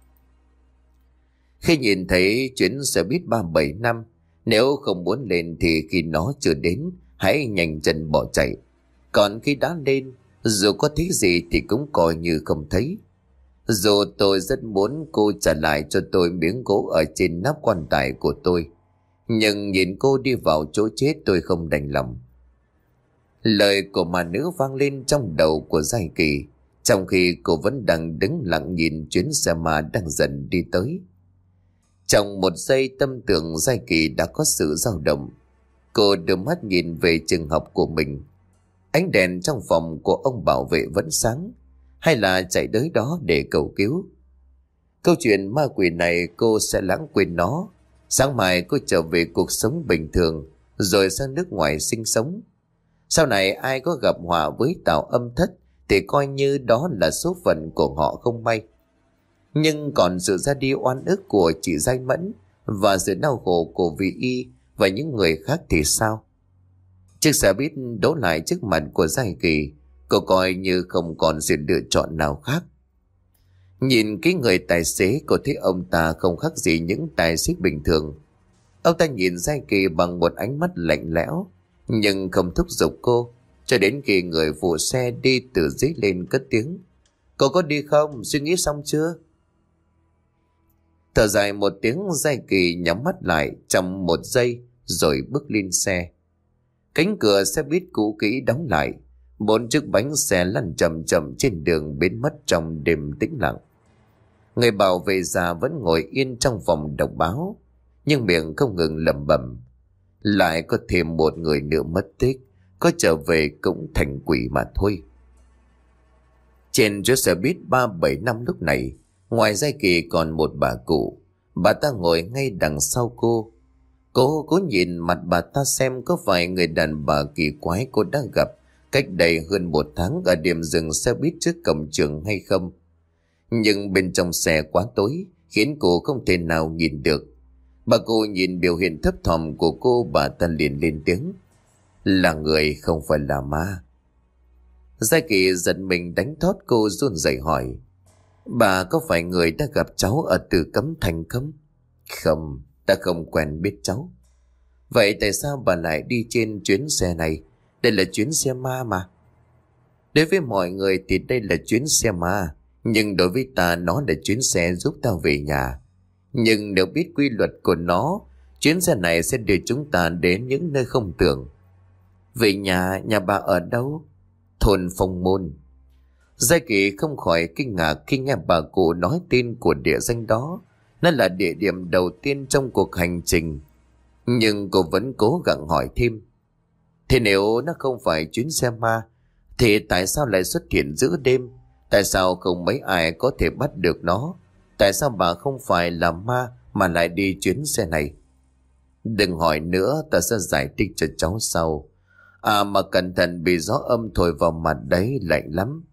Khi nhìn thấy chuyến xe buýt 375, nếu không muốn lên thì khi nó chưa đến, hãy nhanh chân bỏ chạy. Còn khi đã lên, dù có thấy gì thì cũng coi như không thấy. Dù tôi rất muốn cô trả lại cho tôi miếng gỗ ở trên nắp quan tài của tôi, nhưng nhìn cô đi vào chỗ chết tôi không đành lòng. Lời của mà nữ vang lên trong đầu của Giai Kỳ, trong khi cô vẫn đang đứng lặng nhìn chuyến xe ma đang dần đi tới. Trong một giây tâm tưởng Giai Kỳ đã có sự dao động. Cô đưa mắt nhìn về trường học của mình. Ánh đèn trong phòng của ông bảo vệ vẫn sáng, hay là chạy tới đó để cầu cứu? Câu chuyện ma quỷ này cô sẽ lãng quên nó. Sáng mai cô trở về cuộc sống bình thường, rồi sang nước ngoài sinh sống. Sau này ai có gặp họa với Tào Âm Thất thì coi như đó là số phận của họ không may. Nhưng còn sự ra đi oan ức của chị Giai Mẫn và sự đau khổ của Vị Y và những người khác thì sao? Chiếc xe buýt đổ lại trước mặt của Giai Kỳ. Cô coi như không còn sự lựa chọn nào khác. Nhìn cái người tài xế, cô thấy ông ta không khác gì những tài xế bình thường. Ông ta nhìn Giai Kỳ bằng một ánh mắt lạnh lẽo, nhưng không thúc giục cô, cho đến khi người phụ xe đi từ dưới lên cất tiếng. Cô có đi không? Suy nghĩ xong chưa? Thở dài một tiếng, Giai Kỳ nhắm mắt lại trong một giây rồi bước lên xe. Cánh cửa xe buýt cũ kỹ đóng lại. 4 chiếc bánh xe lăn chậm chậm trên đường biến mất trong đêm tĩnh lặng. Người bảo vệ già vẫn ngồi yên trong phòng đọc báo, nhưng miệng không ngừng lẩm bẩm. Lại có thêm một người nữa mất tích, có trở về cũng thành quỷ mà thôi. Trên chiếc xe buýt 375 lúc này, ngoài Giai Kỳ còn một bà cụ. Bà ta ngồi ngay đằng sau cô. Cô cố nhìn mặt bà ta xem có phải người đàn bà kỳ quái cô đã gặp cách đây hơn 1 tháng ở điểm dừng xe buýt trước cổng trường hay không. Nhưng bên trong xe quá tối, khiến cô không thể nào nhìn được. Bà cụ nhìn biểu hiện thấp thỏm của cô, bà ta liền lên tiếng: "Là người, không phải là ma." Giai Kỳ giật mình đánh thót, cô run rẩy hỏi: "Bà có phải người đã gặp cháu ở Từ Cấm Thành không?" "Không, ta không quen biết cháu." "Vậy tại sao bà lại đi trên chuyến xe này? Đây là chuyến xe ma mà." "Đối với mọi người thì đây là chuyến xe ma, nhưng đối với ta nó là chuyến xe giúp ta về nhà. Nhưng nếu biết quy luật của nó, chuyến xe này sẽ đưa chúng ta đến những nơi không tưởng." "Về nhà, nhà bà ở đâu?" "Thôn Phong Môn." Giai Kỳ không khỏi kinh ngạc khi nghe bà cụ nói tên của địa danh đó. Nó là địa điểm đầu tiên trong cuộc hành trình. Nhưng cô vẫn cố gắng hỏi thêm: "Thế nếu nó không phải chuyến xe ma, thì tại sao lại xuất hiện giữa đêm? Tại sao không mấy ai có thể bắt được nó? Tại sao bà không phải là ma mà lại đi chuyến xe này?" "Đừng hỏi nữa, ta sẽ giải thích cho cháu sau. À mà cẩn thận, bị gió âm thổi vào mặt đấy, lạnh lắm."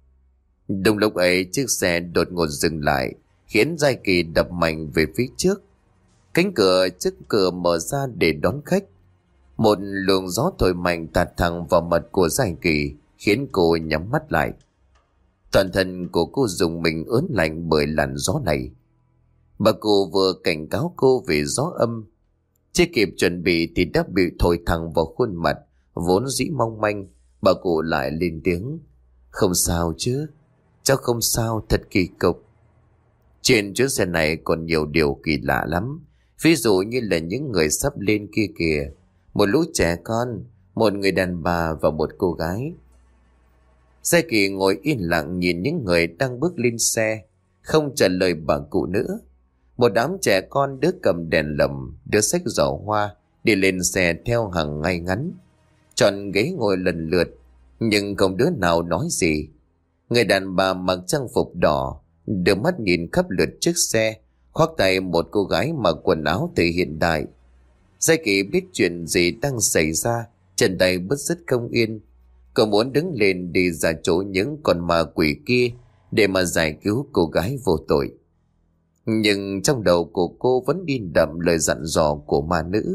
Đúng lúc ấy, chiếc xe đột ngột dừng lại, khiến Giai Kỳ đập mạnh về phía trước. Cánh cửa trước cửa mở ra để đón khách. Một luồng gió thổi mạnh tạt thẳng vào mặt của Giai Kỳ, khiến cô nhắm mắt lại. Toàn thân của cô rùng mình ớn lạnh bởi làn gió này. Bà cụ vừa cảnh cáo cô về gió âm, chưa kịp chuẩn bị thì đã bị thổi thẳng vào khuôn mặt vốn dĩ mong manh. Bà cụ lại lên tiếng: "Không sao chứ? Cháu không sao, thật kỳ cục." Trên chuyến xe này còn nhiều điều kỳ lạ lắm. Ví dụ như là những người sắp lên kia kìa. Một lũ trẻ con, một người đàn bà và một cô gái. Giai Kỳ ngồi yên lặng nhìn những người đang bước lên xe, không trả lời bà cụ nữa. Một đám trẻ con, đứa cầm đèn lồng, đứa xách giỏ hoa, đi lên xe theo hàng ngay ngắn, chọn ghế ngồi lần lượt, nhưng không đứa nào nói gì. Người đàn bà mặc trang phục đỏ, đưa mắt nhìn khắp lượt chiếc xe, khoác tay một cô gái mặc quần áo thời hiện đại. Giai Kỳ biết chuyện gì đang xảy ra, chân tay bứt rứt không yên. Cô muốn đứng lên đi ra chỗ những con ma quỷ kia để mà giải cứu cô gái vô tội. Nhưng trong đầu của cô vẫn in đậm lời dặn dò của ma nữ.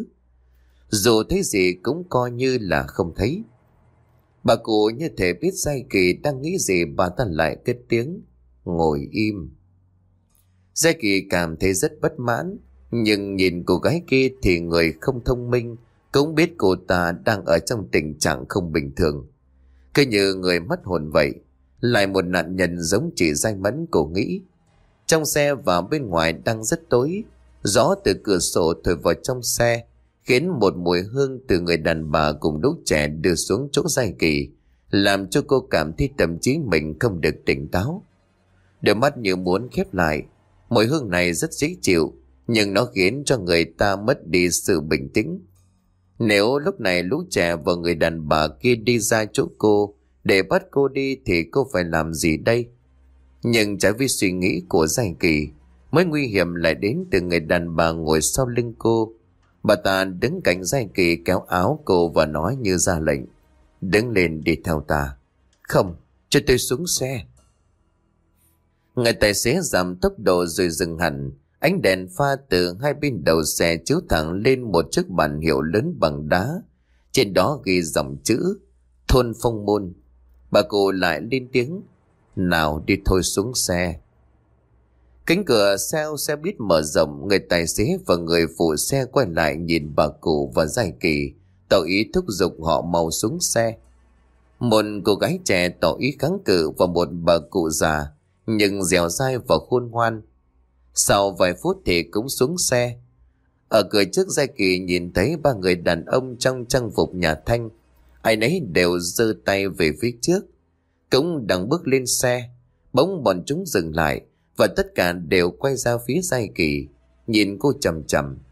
Dù thấy gì cũng coi như là không thấy. Bà cụ như thể biết Giai Kỳ đang nghĩ gì, bà ta lại cất tiếng: "Ngồi im." Giai Kỳ cảm thấy rất bất mãn, nhưng nhìn cô gái kia thì người không thông minh cũng biết cô ta đang ở trong tình trạng không bình thường, cứ như người mất hồn vậy. Lại một nạn nhân giống chị Giai Mẫn, cô nghĩ. Trong xe và bên ngoài đang rất tối, gió từ cửa sổ thổi vào trong xe, khiến một mùi hương từ người đàn bà cùng đứa trẻ đưa xuống chỗ Giai Kỳ, làm cho cô cảm thấy tâm trí mình không được tỉnh táo. Đôi mắt như muốn khép lại. Mùi hương này rất dễ chịu, nhưng nó khiến cho người ta mất đi sự bình tĩnh. Nếu lúc này lũ trẻ và người đàn bà kia đi ra chỗ cô để bắt cô đi thì cô phải làm gì đây? Nhưng trái với suy nghĩ của Giai Kỳ, mới nguy hiểm lại đến từ người đàn bà ngồi sau lưng cô. Bà ta đứng cạnh Giai Kỳ, kéo áo cô và nói như ra lệnh: "Đứng lên, đi theo ta." "Không, cho tôi xuống xe." Người tài xế giảm tốc độ rồi dừng hẳn. Ánh đèn pha từ hai bên đầu xe chiếu thẳng lên một chiếc bảng hiệu lớn bằng đá. Trên đó ghi dòng chữ Thôn Phong Môn. Bà cụ lại lên tiếng: "Nào, đi thôi, xuống xe." Cánh cửa xe buýt mở rộng. Người tài xế và người phụ xe quay lại nhìn bà cụ và Giai Kỳ, tỏ ý thúc giục họ mau xuống xe. Một cô gái trẻ tỏ ý kháng cự và một bà cụ già nhưng dẻo dai và khôn ngoan. Sau vài phút thì cũng xuống xe. Ở cửa trước, Giai Kỳ nhìn thấy ba người đàn ông trong trang phục nhà Thanh. Ai nấy đều giơ tay về phía trước, cũng đang bước lên xe. Bỗng bọn chúng dừng lại và tất cả đều quay ra phía Giai Kỳ, nhìn cô chằm chằm.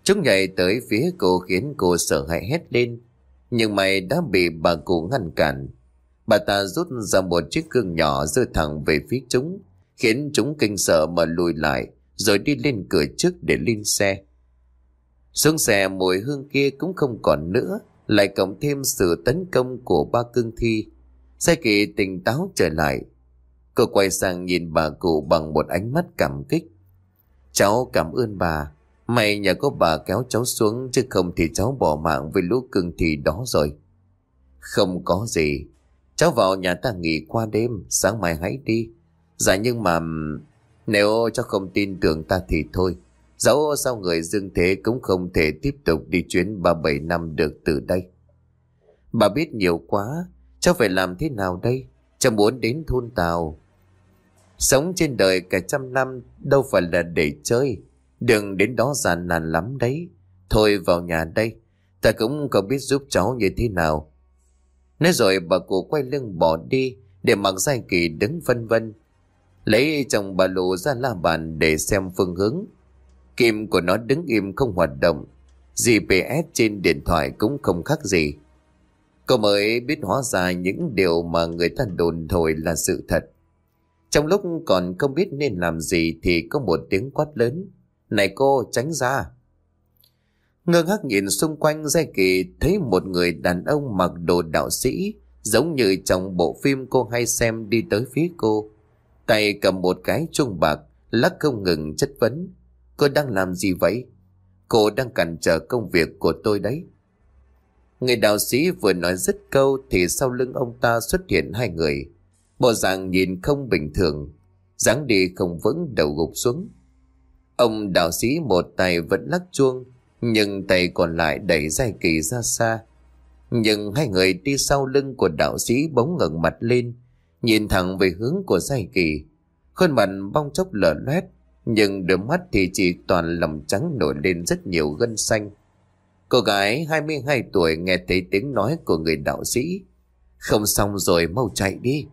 Chúng nhảy tới phía cô khiến cô sợ hãi hét lên. Nhưng may đã bị bà cụ ngăn cản. Bà ta rút ra một chiếc gương nhỏ giơ thẳng về phía chúng, khiến chúng kinh sợ mà lùi lại, rồi đi lên cửa trước để lên xe. Xuống xe mùi hương kia cũng không còn nữa, lại cộng thêm sự tấn công của ba cương thi. Giai Kỳ tỉnh táo trở lại. Cô quay sang nhìn bà cụ bằng một ánh mắt cảm kích. Cháu cảm ơn bà. May nhờ có bà kéo cháu xuống, chứ không thì cháu bỏ mạng với lũ cương thi đó rồi. Không có gì. Cháu vào nhà ta nghỉ qua đêm, sáng mai hãy đi. Dạ nhưng mà nếu cháu không tin tưởng ta thì thôi. Dẫu sao người dương thế cũng không thể tiếp tục đi chuyến 37 năm được từ đây. Bà biết nhiều quá. Cháu phải làm thế nào đây? Cháu muốn đến thôn Tàu. Sống trên đời cả trăm năm đâu phải là để chơi. Đừng đến đó gian nan lắm đấy. Thôi vào nhà đây. Ta cũng không biết giúp cháu như thế nào. Nói rồi bà cụ quay lưng bỏ đi, để mặc Giai Kỳ đứng phân vân. Lấy trong ba lô ra la bàn để xem phương hướng. Kim của nó đứng im không hoạt động. GPS trên điện thoại cũng không khác gì. Cô mới biết hóa ra những điều mà người ta đồn thổi là sự thật. Trong lúc còn không biết nên làm gì thì có một tiếng quát lớn. Này cô, tránh ra. Ngơ ngác nhìn xung quanh, Giai Kỳ thấy một người đàn ông mặc đồ đạo sĩ, giống như trong bộ phim cô hay xem, đi tới phía cô. Tay cầm một cái chuông bạc, lắc không ngừng chất vấn. Cô đang làm gì vậy? Cô đang cản trở công việc của tôi đấy. Người đạo sĩ vừa nói dứt câu thì sau lưng ông ta xuất hiện hai người. Bộ dạng nhìn không bình thường, dáng đi không vững, đầu gục xuống. Ông đạo sĩ một tay vẫn lắc chuông, nhưng tay còn lại đẩy Giai Kỳ ra xa. Nhưng hai người đi sau lưng của đạo sĩ bỗng ngẩng mặt lên, nhìn thẳng về hướng của Giai Kỳ. Khuôn mặt bong chốc lở loét, nhưng đôi mắt thì chỉ toàn lòng trắng nổi lên rất nhiều gân xanh. Cô gái 22 tuổi nghe thấy tiếng nói của người đạo sĩ. Không xong rồi, mau chạy đi.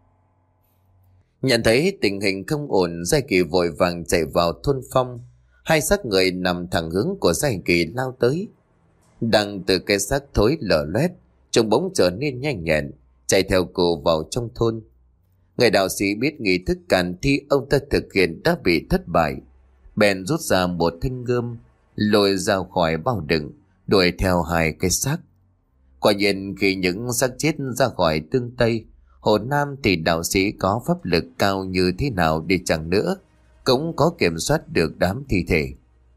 Nhận thấy tình hình không ổn, Giai Kỳ vội vàng chạy vào thôn Phong. Hai xác người nằm thẳng hướng của Giai Kỳ lao tới. Đang từ cái xác thối lở loét, trông bỗng trở nên nhanh nhẹn, chạy theo cô vào trong thôn. Người đạo sĩ biết nghi thức càn thi ông ta thực hiện đã bị thất bại, bèn rút ra một thanh gươm, lôi ra khỏi bao đựng, đuổi theo hai cái xác. Quả nhiên khi những xác chết ra khỏi tương Tây, Hồ Nam thì đạo sĩ có pháp lực cao như thế nào đi chăng nữa cũng có kiểm soát được đám thi thể.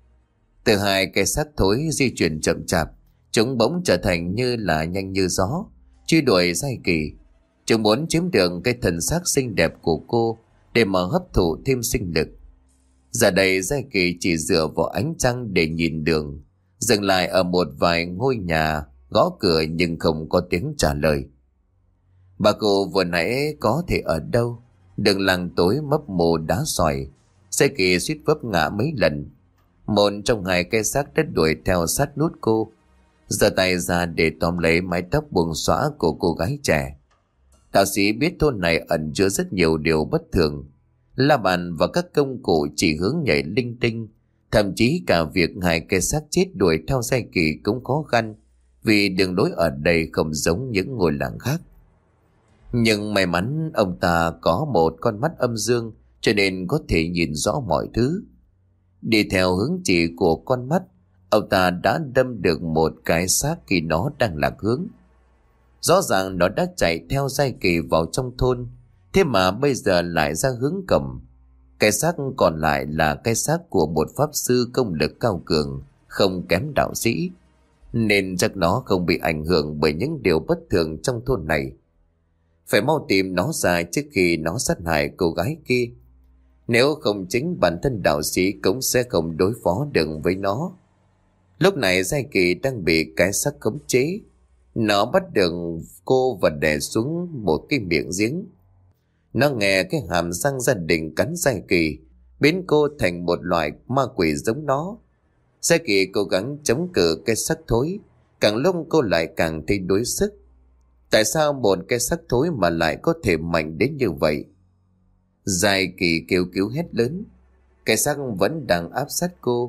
Từ hai cái xác thối di chuyển chậm chạp, chúng bỗng trở thành như là nhanh như gió, truy đuổi Giai Kỳ. Chúng muốn chiếm được cái thân xác xinh đẹp của cô để mà hấp thụ thêm sinh lực. Giờ đây Giai Kỳ chỉ dựa vào ánh trăng để nhìn đường, dừng lại ở một vài ngôi nhà, gõ cửa nhưng không có tiếng trả lời. Bà cụ vừa nãy có thể ở đâu? Đường làng tối mấp mồ đá sỏi, Giai Kỳ suýt vấp ngã mấy lần. Một trong hai cái xác đã đuổi theo sát nút cô, giơ tay ra để tóm lấy mái tóc buông xõa của cô gái trẻ. Đạo sĩ biết thôn này ẩn chứa rất nhiều điều bất thường. La bàn và các công cụ chỉ hướng nhảy linh tinh. Thậm chí cả việc hai cái xác chết đuổi theo Giai Kỳ cũng khó khăn, vì đường lối ở đây không giống những ngôi làng khác. Nhưng may mắn ông ta có một con mắt âm dương, cho nên có thể nhìn rõ mọi thứ. Đi theo hướng chỉ của con mắt, ông ta đã đâm được một cái xác khi nó đang lạc hướng. Rõ ràng nó đã chạy theo Giai Kỳ vào trong thôn, thế mà bây giờ lại ra hướng cầm. Cái xác còn lại là cái xác của một pháp sư công lực cao cường, không kém đạo sĩ, nên chắc nó không bị ảnh hưởng bởi những điều bất thường trong thôn này. Phải mau tìm nó ra trước khi nó sát hại cô gái kia. Nếu không, chính bản thân đạo sĩ cũng sẽ không đối phó được với nó. Lúc này Giai Kỳ đang bị cái xác khống chế. Nó bắt được cô và đè xuống một cái miệng giếng. Nó nghe cái hàm răng gia đình cắn Giai Kỳ, biến cô thành một loại ma quỷ giống nó. Giai Kỳ cố gắng chống cự cái xác thối, càng lúc cô lại càng thấy đuối sức. Tại sao một cái xác thối mà lại có thể mạnh đến như vậy? Giai Kỳ kêu cứu hét lớn. Cái xác vẫn đang áp sát cô,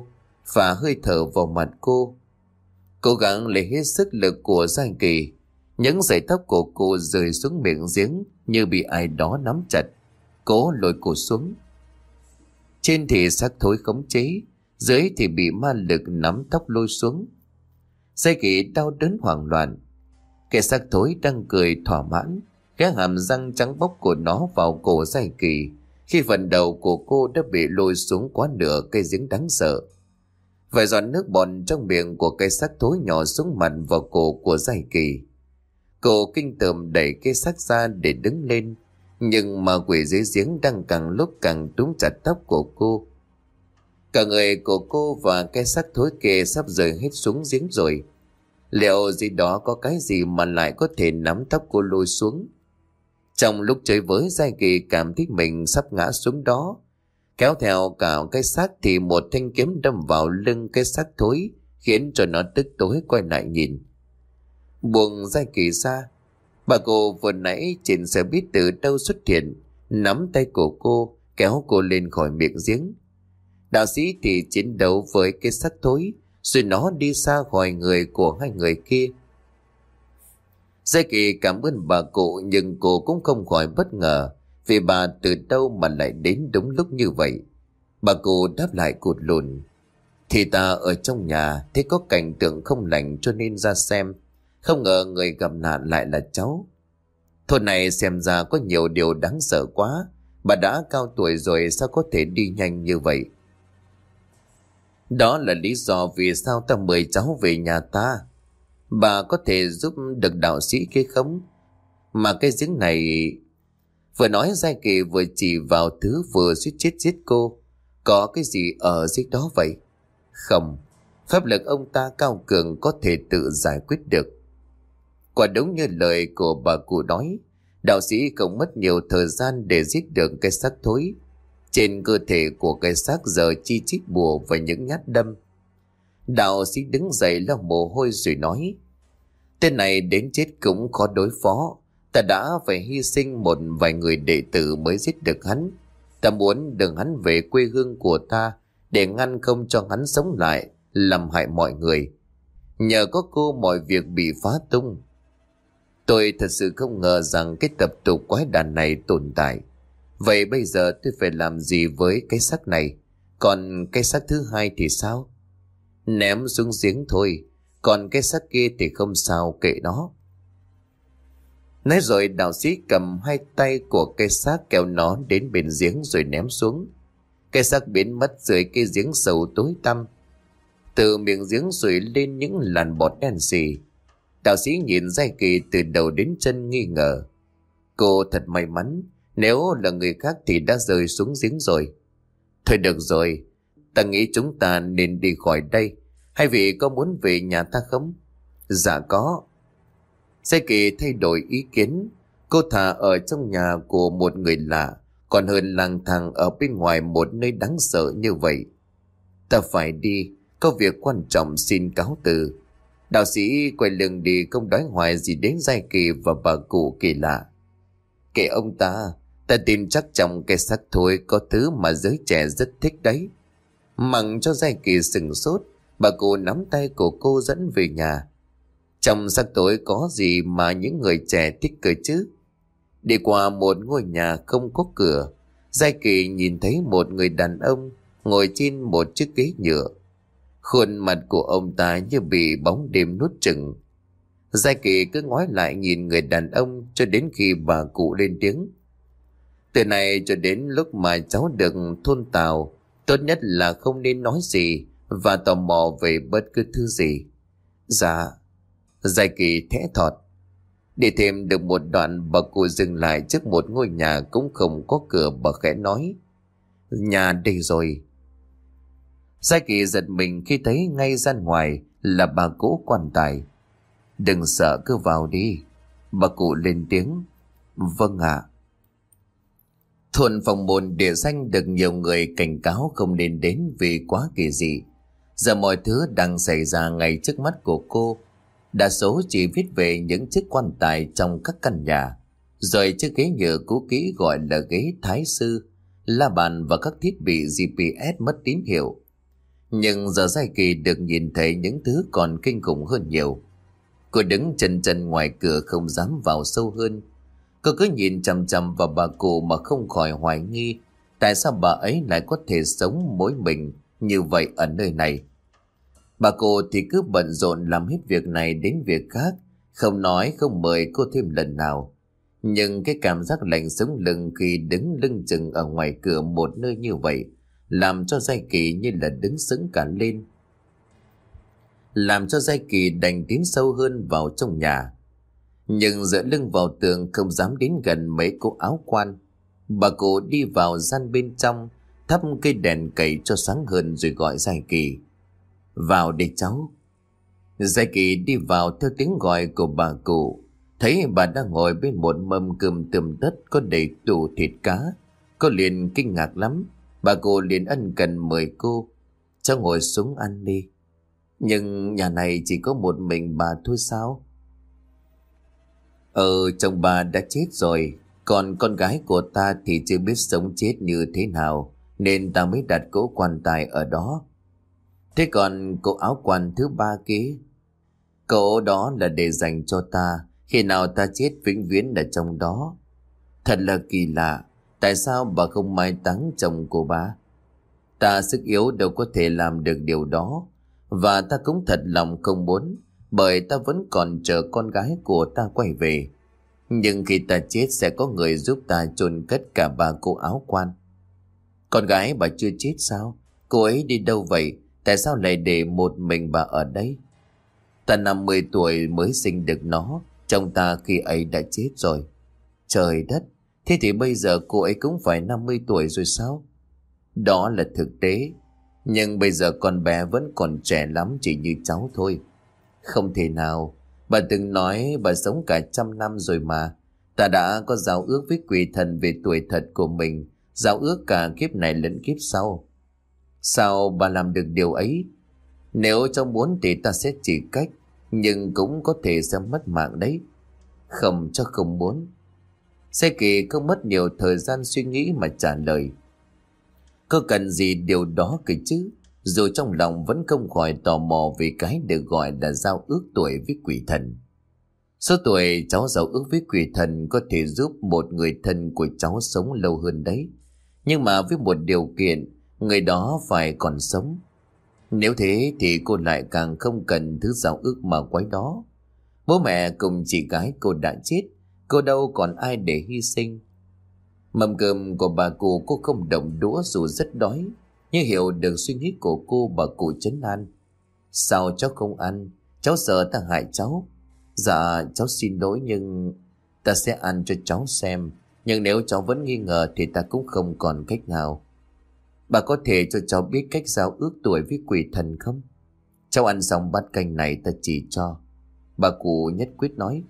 phả hơi thở vào mặt cô. Cố gắng lấy hết sức lực của Giai Kỳ. Những sợi tóc của cô rơi xuống miệng giếng như bị ai đó nắm chặt, cố lôi cô xuống. Trên thì xác thối khống chế, dưới thì bị ma lực nắm tóc lôi xuống. Giai Kỳ đau đớn hoảng loạn. Cái xác thối đang cười thỏa mãn, cái hàm răng trắng bóc của nó vào cổ Giai Kỳ khi phần đầu của cô đã bị lôi xuống quá nửa cây giếng đáng sợ. Vài giọt nước bọt trong miệng của cây xác thối nhỏ xuống mặt vào cổ của Giai Kỳ. Cô kinh tởm đẩy cái xác ra để đứng lên, nhưng mà quỷ dưới giếng đang càng lúc càng túm chặt tóc của cô. Cả người của cô và cái xác thối kia sắp rơi hết xuống giếng rồi. Liệu gì đó có cái gì mà lại có thể nắm tóc cô lôi xuống? Trong lúc chơi với, Giai Kỳ cảm thấy mình sắp ngã xuống đó. Kéo theo cả cái xác thì một thanh kiếm đâm vào lưng cái xác thối, khiến cho nó tức tối quay lại nhìn. Buông Giai Kỳ ra, bà cô vừa nãy trên xe buýt từ đâu xuất hiện, nắm tay của cô kéo cô lên khỏi miệng giếng. Đạo sĩ thì chiến đấu với cái xác thối, rồi nó đi xa khỏi người của hai người kia. Giai Kỳ cảm ơn bà cụ, nhưng cô cũng không khỏi bất ngờ, vì bà từ đâu mà lại đến đúng lúc như vậy. Bà cụ đáp lại cụt lùn: thì ta ở trong nhà thấy có cảnh tượng không lành cho nên ra xem, không ngờ người gặp nạn lại là cháu. Thôn này xem ra có nhiều điều đáng sợ quá, bà đã cao tuổi rồi sao có thể đi nhanh như vậy? Đó là lý do vì sao ta mời cháu về nhà ta. Bà có thể giúp được đạo sĩ kia không? Mà cái giếng này... Vừa nói Giai Kỳ vừa chỉ vào thứ vừa suýt chết giết cô. Có cái gì ở dưới đó vậy? Không, pháp lực ông ta cao cường, có thể tự giải quyết được. Quả đúng như lời của bà cụ nói, đạo sĩ không mất nhiều thời gian để giết được cái xác thối. Trên cơ thể của cái xác giờ chi chít bùa và những nhát đâm. Đạo sĩ đứng dậy lau mồ hôi rồi nói: tên này đến chết cũng khó đối phó. Ta đã phải hy sinh một vài người đệ tử mới giết được hắn. Ta muốn đưa hắn về quê hương của ta, để ngăn không cho hắn sống lại làm hại mọi người. Nhờ có cô mọi việc bị phá tung. Tôi thật sự không ngờ rằng cái tập tục quái đản này tồn tại. Vậy bây giờ tôi phải làm gì với cái xác này? Còn cái xác thứ hai thì sao? Ném xuống giếng thôi. Còn cái xác kia thì không sao, kệ nó. Nói rồi đạo sĩ cầm hai tay của cái xác kéo nó đến bên giếng rồi ném xuống. Cái xác biến mất dưới cái giếng sâu tối tăm. Từ miệng giếng rủi lên những làn bọt đen xì. Đạo sĩ nhìn Giai Kỳ từ đầu đến chân nghi ngờ. Cô thật may mắn, nếu là người khác thì đã rơi xuống giếng rồi. Thôi được rồi, ta nghĩ chúng ta nên đi khỏi đây. Hai vị có muốn về nhà ta không? Dạ có. Giai Kỳ thay đổi ý kiến. Cô thà ở trong nhà của một người lạ còn hơn lang thang ở bên ngoài một nơi đáng sợ như vậy. Ta phải đi, có việc quan trọng, xin cáo từ. Đạo sĩ quay lưng đi, không nói hoài gì đến Giai Kỳ và bà cụ kỳ lạ. Kệ ông ta, ta tin chắc trong cái xác thối có thứ mà giới trẻ rất thích đấy. Mặc cho Giai Kỳ sừng sốt, bà cụ nắm tay của cô dẫn về nhà. Trong xác tối có gì mà những người trẻ thích cơ chứ? Đi qua một ngôi nhà không có cửa, Giai Kỳ nhìn thấy một người đàn ông ngồi trên một chiếc ghế nhựa. Khuôn mặt của ông ta như bị bóng đêm nuốt chửng. Giai Kỳ cứ ngoái lại nhìn người đàn ông cho đến khi bà cụ lên tiếng. Từ này cho đến lúc mà cháu được thôn Tào, tốt nhất là không nên nói gì và tò mò về bất cứ thứ gì. Dạ. Giai Kỳ thẽ thọt. Đi thêm được một đoạn, bà cụ dừng lại trước một ngôi nhà cũng không có cửa. Bà khẽ nói: nhà đây rồi. Giai Kỳ giật mình khi thấy ngay ra ngoài là bà cỗ quan tài. Đừng sợ, cứ vào đi. Bà cụ lên tiếng. Vâng ạ. Thôn Phong Môn địa danh được nhiều người cảnh cáo không nên đến vì quá kỳ dị. Giờ mọi thứ đang xảy ra ngay trước mắt của cô. Đa số chỉ viết về những chiếc quan tài trong các căn nhà, rồi chiếc ghế nhựa cũ kỹ gọi là ghế thái sư, la bàn và các thiết bị GPS mất tín hiệu. Nhưng giờ Giai Kỳ được nhìn thấy những thứ còn kinh khủng hơn nhiều. Cô đứng chân chân ngoài cửa không dám vào sâu hơn. Cô cứ nhìn chằm chằm vào bà cụ mà không khỏi hoài nghi tại sao bà ấy lại có thể sống mỗi mình như vậy ở nơi này. Bà cụ thì cứ bận rộn làm hết việc này đến việc khác, không nói không mời cô thêm lần nào. Nhưng cái cảm giác lạnh sống lưng khi đứng lưng chừng ở ngoài cửa một nơi như vậy làm cho Giai Kỳ như là đứng sững cả lên, làm cho Giai Kỳ đành tiến sâu hơn vào trong nhà. Nhưng dựa lưng vào tường không dám đến gần mấy cô áo quan. Bà cụ đi vào gian bên trong, thắp cây đèn cầy cho sáng hơn rồi gọi Giai Kỳ: "Vào đi cháu." Giai Kỳ đi vào theo tiếng gọi của bà cụ. Thấy bà đang ngồi bên một mâm cơm tươm tất có đầy đủ thịt cá. Cô liền kinh ngạc lắm. Bà cụ liền ân cần mời cô: "Cháu ngồi xuống ăn đi." "Nhưng nhà này chỉ có một mình bà thôi sao?" Chồng bà đã chết rồi, còn con gái của ta thì chưa biết sống chết như thế nào, nên ta mới đặt cỗ quan tài ở đó." "Thế còn cỗ áo quan thứ ba kia?" "Cỗ đó là để dành cho ta, khi nào ta chết vĩnh viễn ở trong đó." "Thật là kỳ lạ, tại sao bà không mai táng chồng của bà?" "Ta sức yếu đâu có thể làm được điều đó, và ta cũng thật lòng không muốn, bởi ta vẫn còn chờ con gái của ta quay về. Nhưng khi ta chết sẽ có người giúp ta chôn cất cả ba cô áo quan." "Con gái bà chưa chết sao? Cô ấy đi đâu vậy? Tại sao lại để một mình bà ở đây?" "Ta 50 tuổi mới sinh được nó, chồng ta khi ấy đã chết rồi." "Trời đất, thế thì bây giờ cô ấy cũng phải 50 tuổi rồi sao?" "Đó là thực tế, nhưng bây giờ con bé vẫn còn trẻ lắm, chỉ như cháu thôi." "Không thể nào, bà từng nói bà sống cả 100 năm rồi mà. Ta đã có giao ước với quỷ thần về tuổi thật của mình, giao ước cả kiếp này lẫn kiếp sau." "Sao bà làm được điều ấy?" "Nếu cháu muốn thì ta sẽ chỉ cách, nhưng cũng có thể sẽ mất mạng đấy." "Không, cháu không muốn." Giai Kỳ không mất nhiều thời gian suy nghĩ mà trả lời: "Có cần gì điều đó cơ chứ?" Dù trong lòng vẫn không khỏi tò mò về cái được gọi là giao ước tuổi với quỷ thần. Số tuổi cháu giao ước với quỷ thần có thể giúp một người thân của cháu sống lâu hơn đấy. Nhưng mà với một điều kiện, người đó phải còn sống. Nếu thế thì cô lại càng không cần thứ giao ước mà quái đó. Bố mẹ cùng chị gái cô đã chết, cô đâu còn ai để hy sinh. Mâm cơm của bà cụ cô không động đũa dù rất đói. Nhưng hiểu được suy nghĩ của cô, bà cụ trấn an: "Sao cháu không ăn? Cháu sợ ta hại cháu." "Dạ cháu xin lỗi, nhưng ta sẽ ăn cho cháu xem. Nhưng nếu cháu vẫn nghi ngờ thì ta cũng không còn cách nào." "Bà có thể cho cháu biết cách giao ước tuổi với quỷ thần không?" "Cháu ăn xong bát canh này ta chỉ cho," bà cụ nhất quyết nói.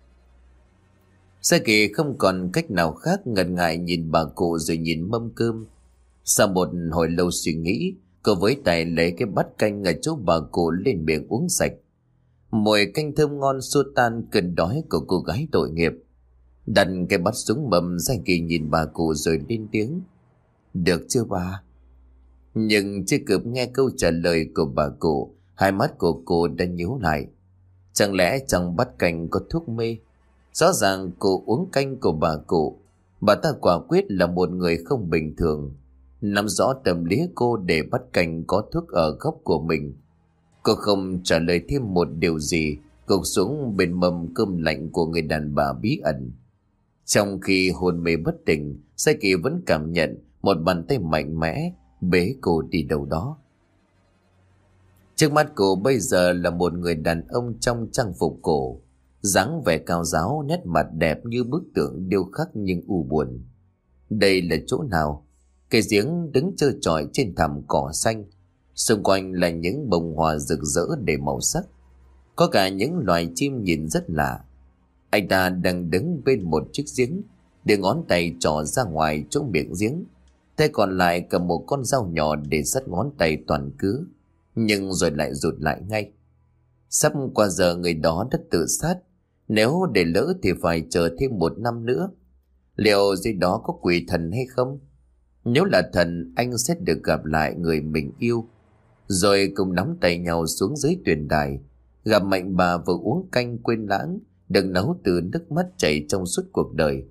Giai Kỳ không còn cách nào khác, ngần ngại nhìn bà cụ rồi nhìn mâm cơm. Sau một hồi lâu suy nghĩ, cô với tay lấy cái bát canh ở chỗ bà cụ lên miệng uống sạch. Mùi canh thơm ngon xua tan cơn đói của cô gái tội nghiệp. Đặt cái bát xuống mâm, Giai Kỳ nhìn bà cụ rồi lên tiếng: "Được chưa bà?" Nhưng chưa kịp nghe câu trả lời của bà cụ, hai mắt của cô đã nhíu lại. Chẳng lẽ trong bát canh có thuốc mê? Rõ ràng cô uống canh của bà cụ. Bà ta quả quyết là một người không bình thường. Nắm rõ tâm lý cô để bắt canh có thuốc ở góc của mình. Cô không trả lời thêm một điều gì, gục xuống bên mâm cơm lạnh của người đàn bà bí ẩn. Trong khi hôn mê bất tỉnh, Giai Kỳ vẫn cảm nhận một bàn tay mạnh mẽ bế cô đi đâu đó. Trước mắt cô bây giờ là một người đàn ông trong trang phục cổ, dáng vẻ cao ráo, nét mặt đẹp như bức tượng điêu khắc nhưng u buồn. Đây là chỗ nào? Cây giếng đứng trơ trọi trên thảm cỏ xanh, xung quanh là những bông hoa rực rỡ đầy màu sắc. Có cả những loài chim nhìn rất lạ. Anh ta đang đứng bên một chiếc giếng, đưa ngón tay trỏ ra ngoài chỗ miệng giếng, tay còn lại cầm một con dao nhỏ để sắt ngón tay toàn cứa, nhưng rồi lại rụt lại ngay. Sắp qua giờ người đó đã tự sát, nếu để lỡ thì phải chờ thêm 1 năm nữa. Liệu dưới đó có quỷ thần hay không? Nếu là thần, anh sẽ được gặp lại người mình yêu. rồi cùng nắm tay nhau xuống dưới tuyền đài. Gặp Mạnh bà vừa uống canh quên lãng, được nấu từ nước mắt chảy trong suốt cuộc đời.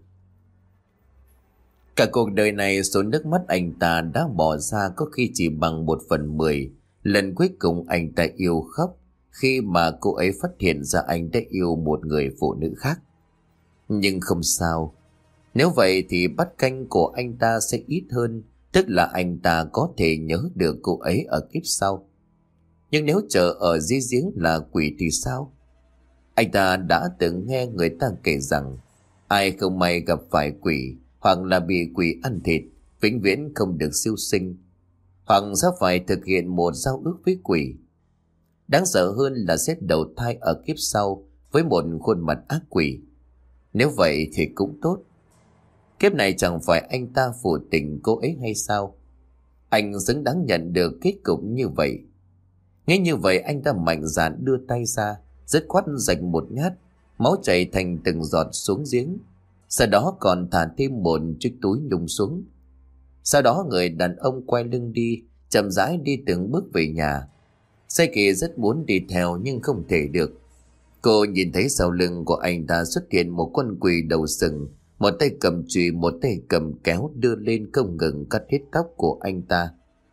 Cả cuộc đời này, số nước mắt anh ta đã bỏ ra có khi chỉ bằng 1/10 lần cuối cùng anh ta yêu khóc, khi mà cô ấy phát hiện ra anh đã yêu một người phụ nữ khác. Nhưng không sao, nếu vậy thì bát canh của anh ta sẽ ít hơn, tức là anh ta có thể nhớ được cô ấy ở kiếp sau. Nhưng nếu chờ ở dưới giếng là quỷ thì sao? Anh ta đã từng nghe người ta kể rằng ai không may gặp phải quỷ hoặc là bị quỷ ăn thịt, vĩnh viễn không được siêu sinh, hoặc sẽ phải thực hiện một giao ước với quỷ. Đáng sợ hơn là sẽ đầu thai ở kiếp sau với một khuôn mặt ác quỷ. Nếu vậy thì cũng tốt. Kiếp này chẳng phải anh ta phụ tình cô ấy hay sao? Anh xứng đáng nhận được kết cục như vậy. Nghe như vậy, anh ta mạnh dạn đưa tay ra, dứt khoát rạch một nhát, máu chảy thành từng giọt xuống giếng. Sau đó còn thả thêm một chiếc túi nhung xuống. Sau đó người đàn ông quay lưng đi, chậm rãi đi từng bước về nhà. Sai Kỳ rất muốn đi theo nhưng không thể được. Cô nhìn thấy sau lưng của anh ta xuất hiện một con quỷ đầu sừng, một tay cầm chùy, một tay cầm kéo đưa lên không ngừng cắt hết tóc của anh ta.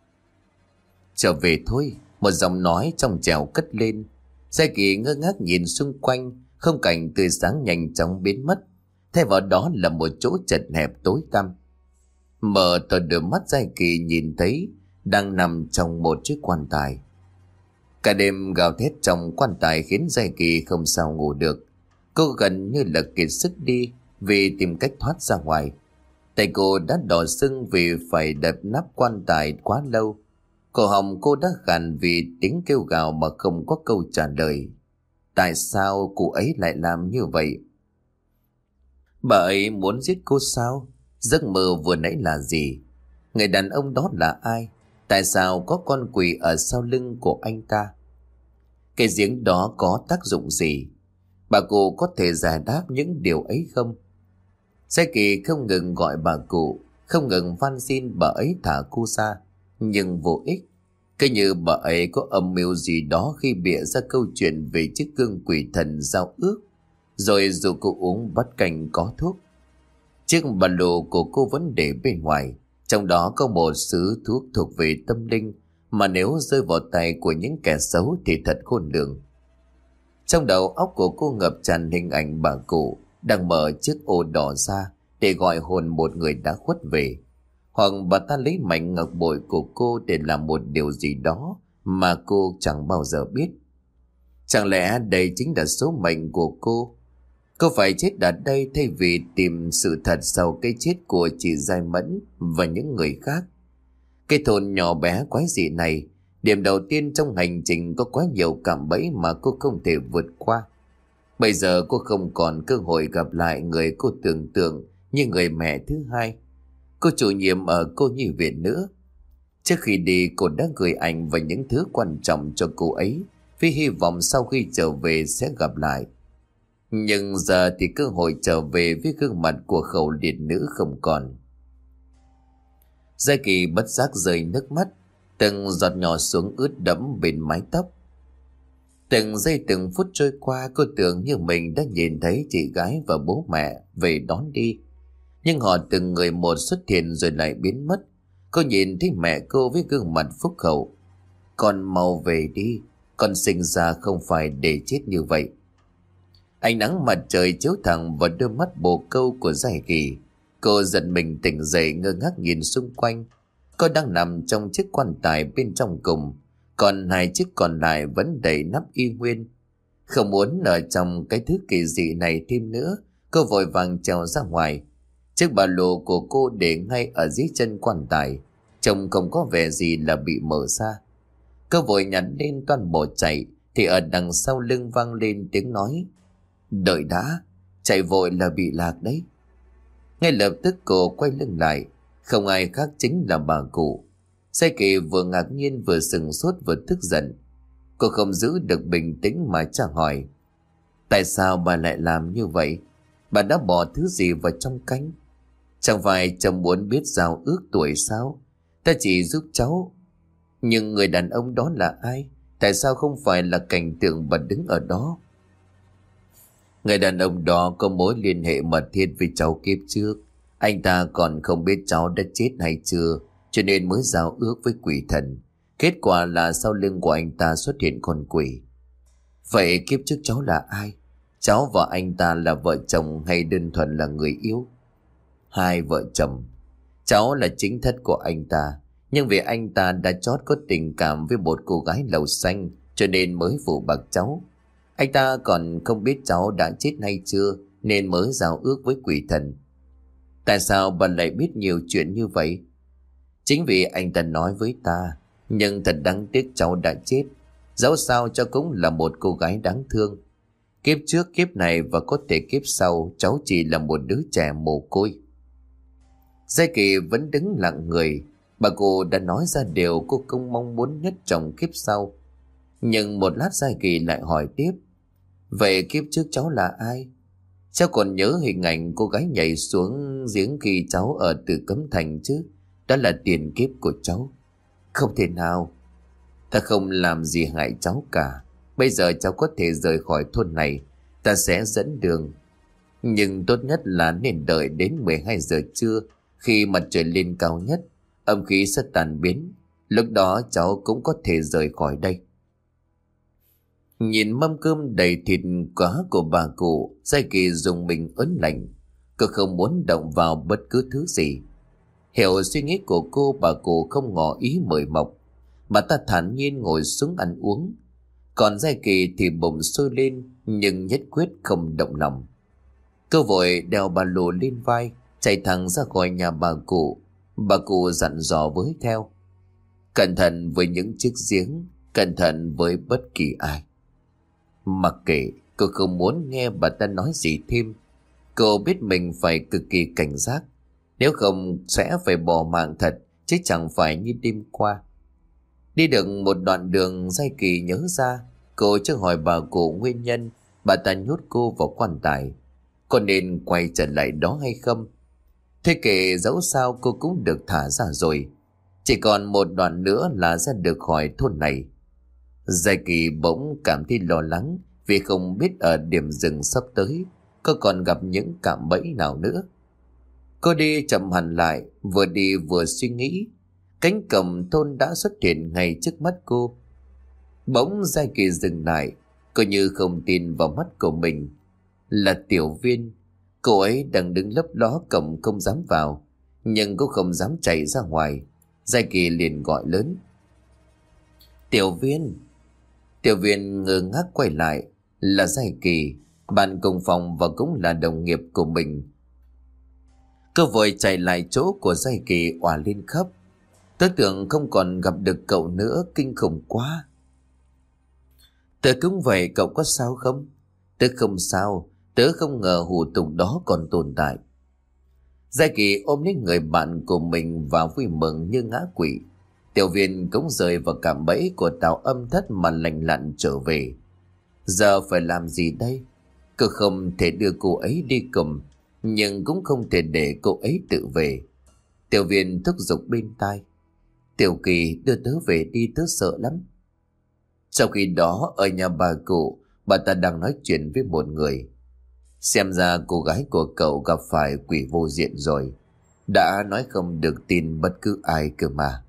Trở về thôi, một giọng nói trong trẻo cất lên. Sai Kỳ ngơ ngác nhìn xung quanh, không cảnh tươi sáng nhanh chóng biến mất. Thay vào đó là một chỗ chật hẹp tối tăm. Mở to đôi mắt, Sai Kỳ nhìn thấy đang nằm trong một chiếc quan tài. Cả đêm gào thét trong quan tài khiến Sai Kỳ không sao ngủ được. Cô gần như là kiệt sức đi vì tìm cách thoát ra ngoài. Tay cô đã đỏ sưng vì phải đập nắp quan tài quá lâu. Cổ họng cô đã khàn vì tiếng kêu gào mà không có câu trả lời. Tại sao cô ấy lại làm như vậy? Bà ấy muốn giết cô sao? Giấc mơ vừa nãy là gì? Người đàn ông đó là ai? Tại sao có con quỷ ở sau lưng của anh ta? Cái giếng đó có tác dụng gì? Bà cụ có thể giải đáp những điều ấy không? Sai Kỳ không ngừng gọi bà cụ, không ngừng van xin bà ấy thả cô ra, nhưng vô ích. Cứ như bà ấy có âm mưu gì đó khi bịa ra câu chuyện về chiếc gương quỷ thần giao ước, rồi dù cô uống bát canh có thuốc. Chiếc ba lô của cô vẫn để bên ngoài, trong đó có một sứ thuốc thuộc về tâm linh mà nếu rơi vào tay của những kẻ xấu thì thật khôn lường. Trong đầu óc của cô ngập tràn hình ảnh bà cụ đang mở chiếc ô đỏ ra để gọi hồn một người đã khuất về, hoặc bà ta lấy mảnh ngọc bội của cô để làm một điều gì đó mà cô chẳng bao giờ biết. Chẳng lẽ đây chính là số mệnh của cô? Cô phải chết ở đây thay vì tìm sự thật sau cái chết của chị Giai Mẫn và những người khác. Cái thôn nhỏ bé quái dị này, điểm đầu tiên trong hành trình có quá nhiều cạm bẫy mà cô không thể vượt qua. Bây giờ cô không còn cơ hội gặp lại người cô tưởng tượng như người mẹ thứ hai, cô chủ nhiệm ở cô nhi viện nữa. Trước khi đi, cô đã gửi ảnh và những thứ quan trọng cho cô ấy, với hy vọng sau khi trở về sẽ gặp lại. Nhưng giờ thì cơ hội trở về với gương mặt của khẩu liệt nữ không còn. Giai Kỳ bất giác rơi nước mắt, từng giọt nhỏ xuống ướt đẫm bên mái tóc. Từng giây từng phút trôi qua, cô tưởng như mình đã nhìn thấy chị gái và bố mẹ về đón đi. Nhưng họ từng người một xuất hiện rồi lại biến mất. Cô nhìn thấy mẹ cô với gương mặt phúc hậu. Con mau về đi, con sinh ra không phải để chết như vậy. Ánh nắng mặt trời chiếu thẳng vào đôi mắt bồ câu của Giai Kỳ. Cô giật mình tỉnh dậy, ngơ ngác nhìn xung quanh. Cô đang nằm trong chiếc quan tài bên trong cùng, còn hai chiếc còn lại vẫn đầy nắp y nguyên. Không muốn ở trong cái thứ kỳ dị này thêm nữa, cô vội vàng trèo ra ngoài. Chiếc ba lô của cô để ngay ở dưới chân quan tài, trông không có vẻ gì là bị mở ra. Cô vội nhặt lên toan bỏ chạy thì ở đằng sau lưng vang lên tiếng nói: "Đợi đã, chạy vội là bị lạc đấy." Ngay lập tức cô quay lưng lại, không ai khác chính là bà cụ. Sai Kỳ vừa ngạc nhiên vừa sừng sốt vừa tức giận. Cô không giữ được bình tĩnh mà tra hỏi: "Tại sao bà lại làm như vậy? Bà đã bỏ thứ gì vào trong canh? Chẳng phải chồng muốn biết giao ước tuổi sao? Ta chỉ giúp cháu." Nhưng người đàn ông đó là ai? Tại sao không phải là cảnh tượng bà đứng ở đó? Người đàn ông đó có mối liên hệ mật thiết với cháu kiếp trước. Anh ta còn không biết cháu đã chết hay chưa, cho nên mới giao ước với quỷ thần. Kết quả là sau lưng của anh ta xuất hiện con quỷ. Vậy kiếp trước cháu là ai? Cháu và anh ta là vợ chồng hay đơn thuần là người yêu? Hai vợ chồng. Cháu là chính thất của anh ta, nhưng vì anh ta đã chót có tình cảm với một cô gái lầu xanh cho nên mới phụ bạc cháu. Anh ta còn không biết cháu đã chết hay chưa nên mới giao ước với quỷ thần. Tại sao bà lại biết nhiều chuyện như vậy? Chính vì anh ta nói với ta. Nhưng thật đáng tiếc cháu đã chết. Dẫu sao cháu cũng là một cô gái đáng thương. Kiếp trước kiếp này và có thể kiếp sau cháu chỉ là một đứa trẻ mồ côi. Giai Kỳ vẫn đứng lặng người. Bà cô đã nói ra điều cô không mong muốn nhất trong kiếp sau. Nhưng một lát Giai Kỳ lại hỏi tiếp. Vậy kiếp trước cháu là ai? Cháu còn nhớ hình ảnh cô gái nhảy xuống giếng khi cháu ở Tử Cấm Thành chứ? Đó là tiền kiếp của cháu. Không thể nào. Ta không làm gì hại cháu cả. Bây giờ cháu có thể rời khỏi thôn này. Ta sẽ dẫn đường. Nhưng tốt nhất là nên đợi đến 12 giờ trưa. Khi mặt trời lên cao nhất, âm khí sẽ tan biến. Lúc đó cháu cũng có thể rời khỏi đây. Nhìn mâm cơm đầy thịt cá của bà cụ, Giai Kỳ dùng mình ớn lạnh. Cô không muốn động vào bất cứ thứ gì. Hiểu suy nghĩ của cô, bà cụ không ngỏ ý mời mọc. Bà ta thản nhiên ngồi xuống ăn uống. Còn Giai Kỳ thì bụng sôi lên nhưng nhất quyết không động lòng. Cô vội đeo ba lô lên vai, chạy thẳng ra khỏi nhà bà cụ. Bà cụ dặn dò với theo. Cẩn thận với những chiếc giếng, cẩn thận với bất kỳ ai. Mặc kệ, cô không muốn nghe bà ta nói gì thêm. Cô biết mình phải cực kỳ cảnh giác. Nếu không sẽ phải bỏ mạng thật, chứ chẳng phải như đêm qua. Đi được một đoạn đường, Giai Kỳ nhớ ra cô chưa hỏi bà cụ nguyên nhân bà ta nhốt cô vào quan tài. Có nên quay trở lại đó hay không? Thế kể dẫu sao cô cũng được thả ra rồi. Chỉ còn một đoạn nữa là ra được khỏi thôn này. Giai Kỳ bỗng cảm thấy lo lắng vì không biết ở điểm dừng sắp tới cô còn gặp những cạm bẫy nào nữa. Cô đi chậm hẳn lại, vừa đi vừa suy nghĩ. Cánh cổng thôn đã xuất hiện ngay trước mắt cô. Bỗng Giai Kỳ dừng lại. Cô như không tin vào mắt của mình. Là Tiểu Viên. Cô ấy đang đứng lấp ló cổng không dám vào, nhưng cũng không dám chạy ra ngoài. Giai Kỳ liền gọi lớn. Tiểu Viên. Tiểu Viên ngơ ngác quay lại. Là Giai Kỳ, bạn cùng phòng và cũng là đồng nghiệp của mình. Cô vội chạy lại chỗ của Giai Kỳ òa lên khóc. Tớ tưởng không còn gặp được cậu nữa, kinh khủng quá. Tớ cũng vậy, cậu có sao không? Tớ không sao, tớ không ngờ hủ tục đó còn tồn tại. Giai Kỳ ôm lấy người bạn của mình và vui mừng như ngã quỵ. Tiểu Viên cũng rời vào cạm bẫy của Tào Âm Thất mà lành lặn trở về. Giờ phải làm gì đây? Cô không thể đưa cô ấy đi cùng, nhưng cũng không thể để cô ấy tự về. Tiểu Viên thúc giục bên tai. Tiểu Kỳ, đưa tớ về đi, tớ sợ lắm. Sau khi đó ở nhà bà cụ, bà ta đang nói chuyện với một người. Xem ra cô gái của cậu gặp phải quỷ vô diện rồi. Đã nói không được tin bất cứ ai cơ mà.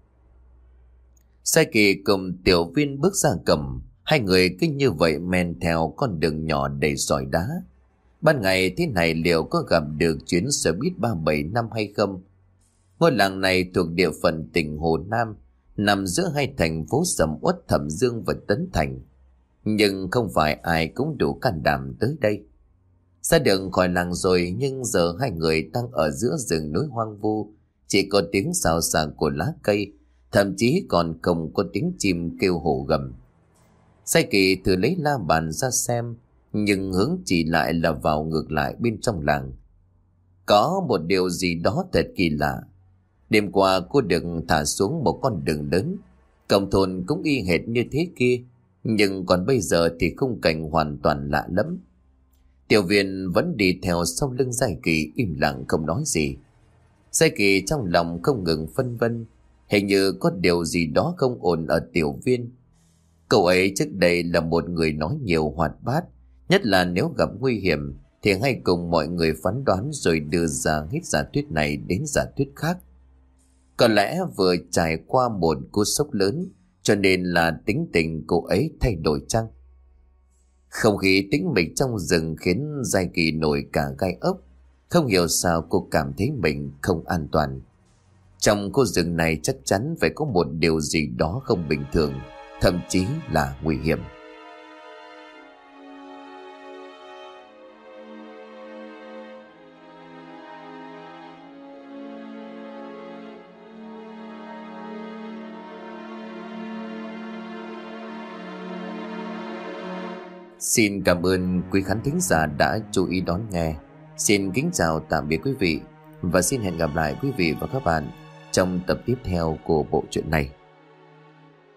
Giai Kỳ cùng Tiểu Viên bước ra cổng. Hai người cứ như vậy men theo con đường nhỏ đầy sỏi đá. Ban ngày thế này liệu có gặp được chuyến xe buýt 37 năm hay không? Ngôi làng này thuộc địa phận tỉnh Hồ Nam, nằm giữa hai thành phố sầm uất Thẩm Dương và Tấn Thành. Nhưng không phải ai cũng đủ can đảm tới đây. Ra đường khỏi làng rồi, nhưng giờ hai người đang ở giữa rừng núi hoang vu. Chỉ có tiếng xào xạc của lá cây, thậm chí còn không có tiếng chim kêu hổ gầm. Giai Kỳ thử lấy la bàn ra xem, nhưng hướng chỉ lại là vào ngược lại bên trong làng. Có một điều gì đó thật kỳ lạ. Đêm qua cô được thả xuống một con đường lớn. Cổng thôn cũng y hệt như thế kia, nhưng còn bây giờ thì khung cảnh hoàn toàn lạ lắm. Tiểu Viên vẫn đi theo sau lưng Giai Kỳ im lặng không nói gì. Giai Kỳ trong lòng không ngừng phân vân. Hình như có điều gì đó không ổn ở Tiểu Viên. Cậu ấy trước đây là một người nói nhiều hoạt bát, nhất là nếu gặp nguy hiểm thì hay cùng mọi người phán đoán rồi đưa ra hết giả thuyết này đến giả thuyết khác. Có lẽ vừa trải qua một cú sốc lớn cho nên là tính tình cô ấy thay đổi chăng? Không khí tĩnh mịch trong rừng khiến Giai Kỳ nổi cả gai ốc. Không hiểu sao cô cảm thấy mình không an toàn. Trong khu rừng này chắc chắn phải có một điều gì đó không bình thường, thậm chí là nguy hiểm. Xin cảm ơn quý khán thính giả đã chú ý đón nghe. Xin kính chào tạm biệt quý vị và xin hẹn gặp lại quý vị và các bạn trong tập tiếp theo của bộ truyện này.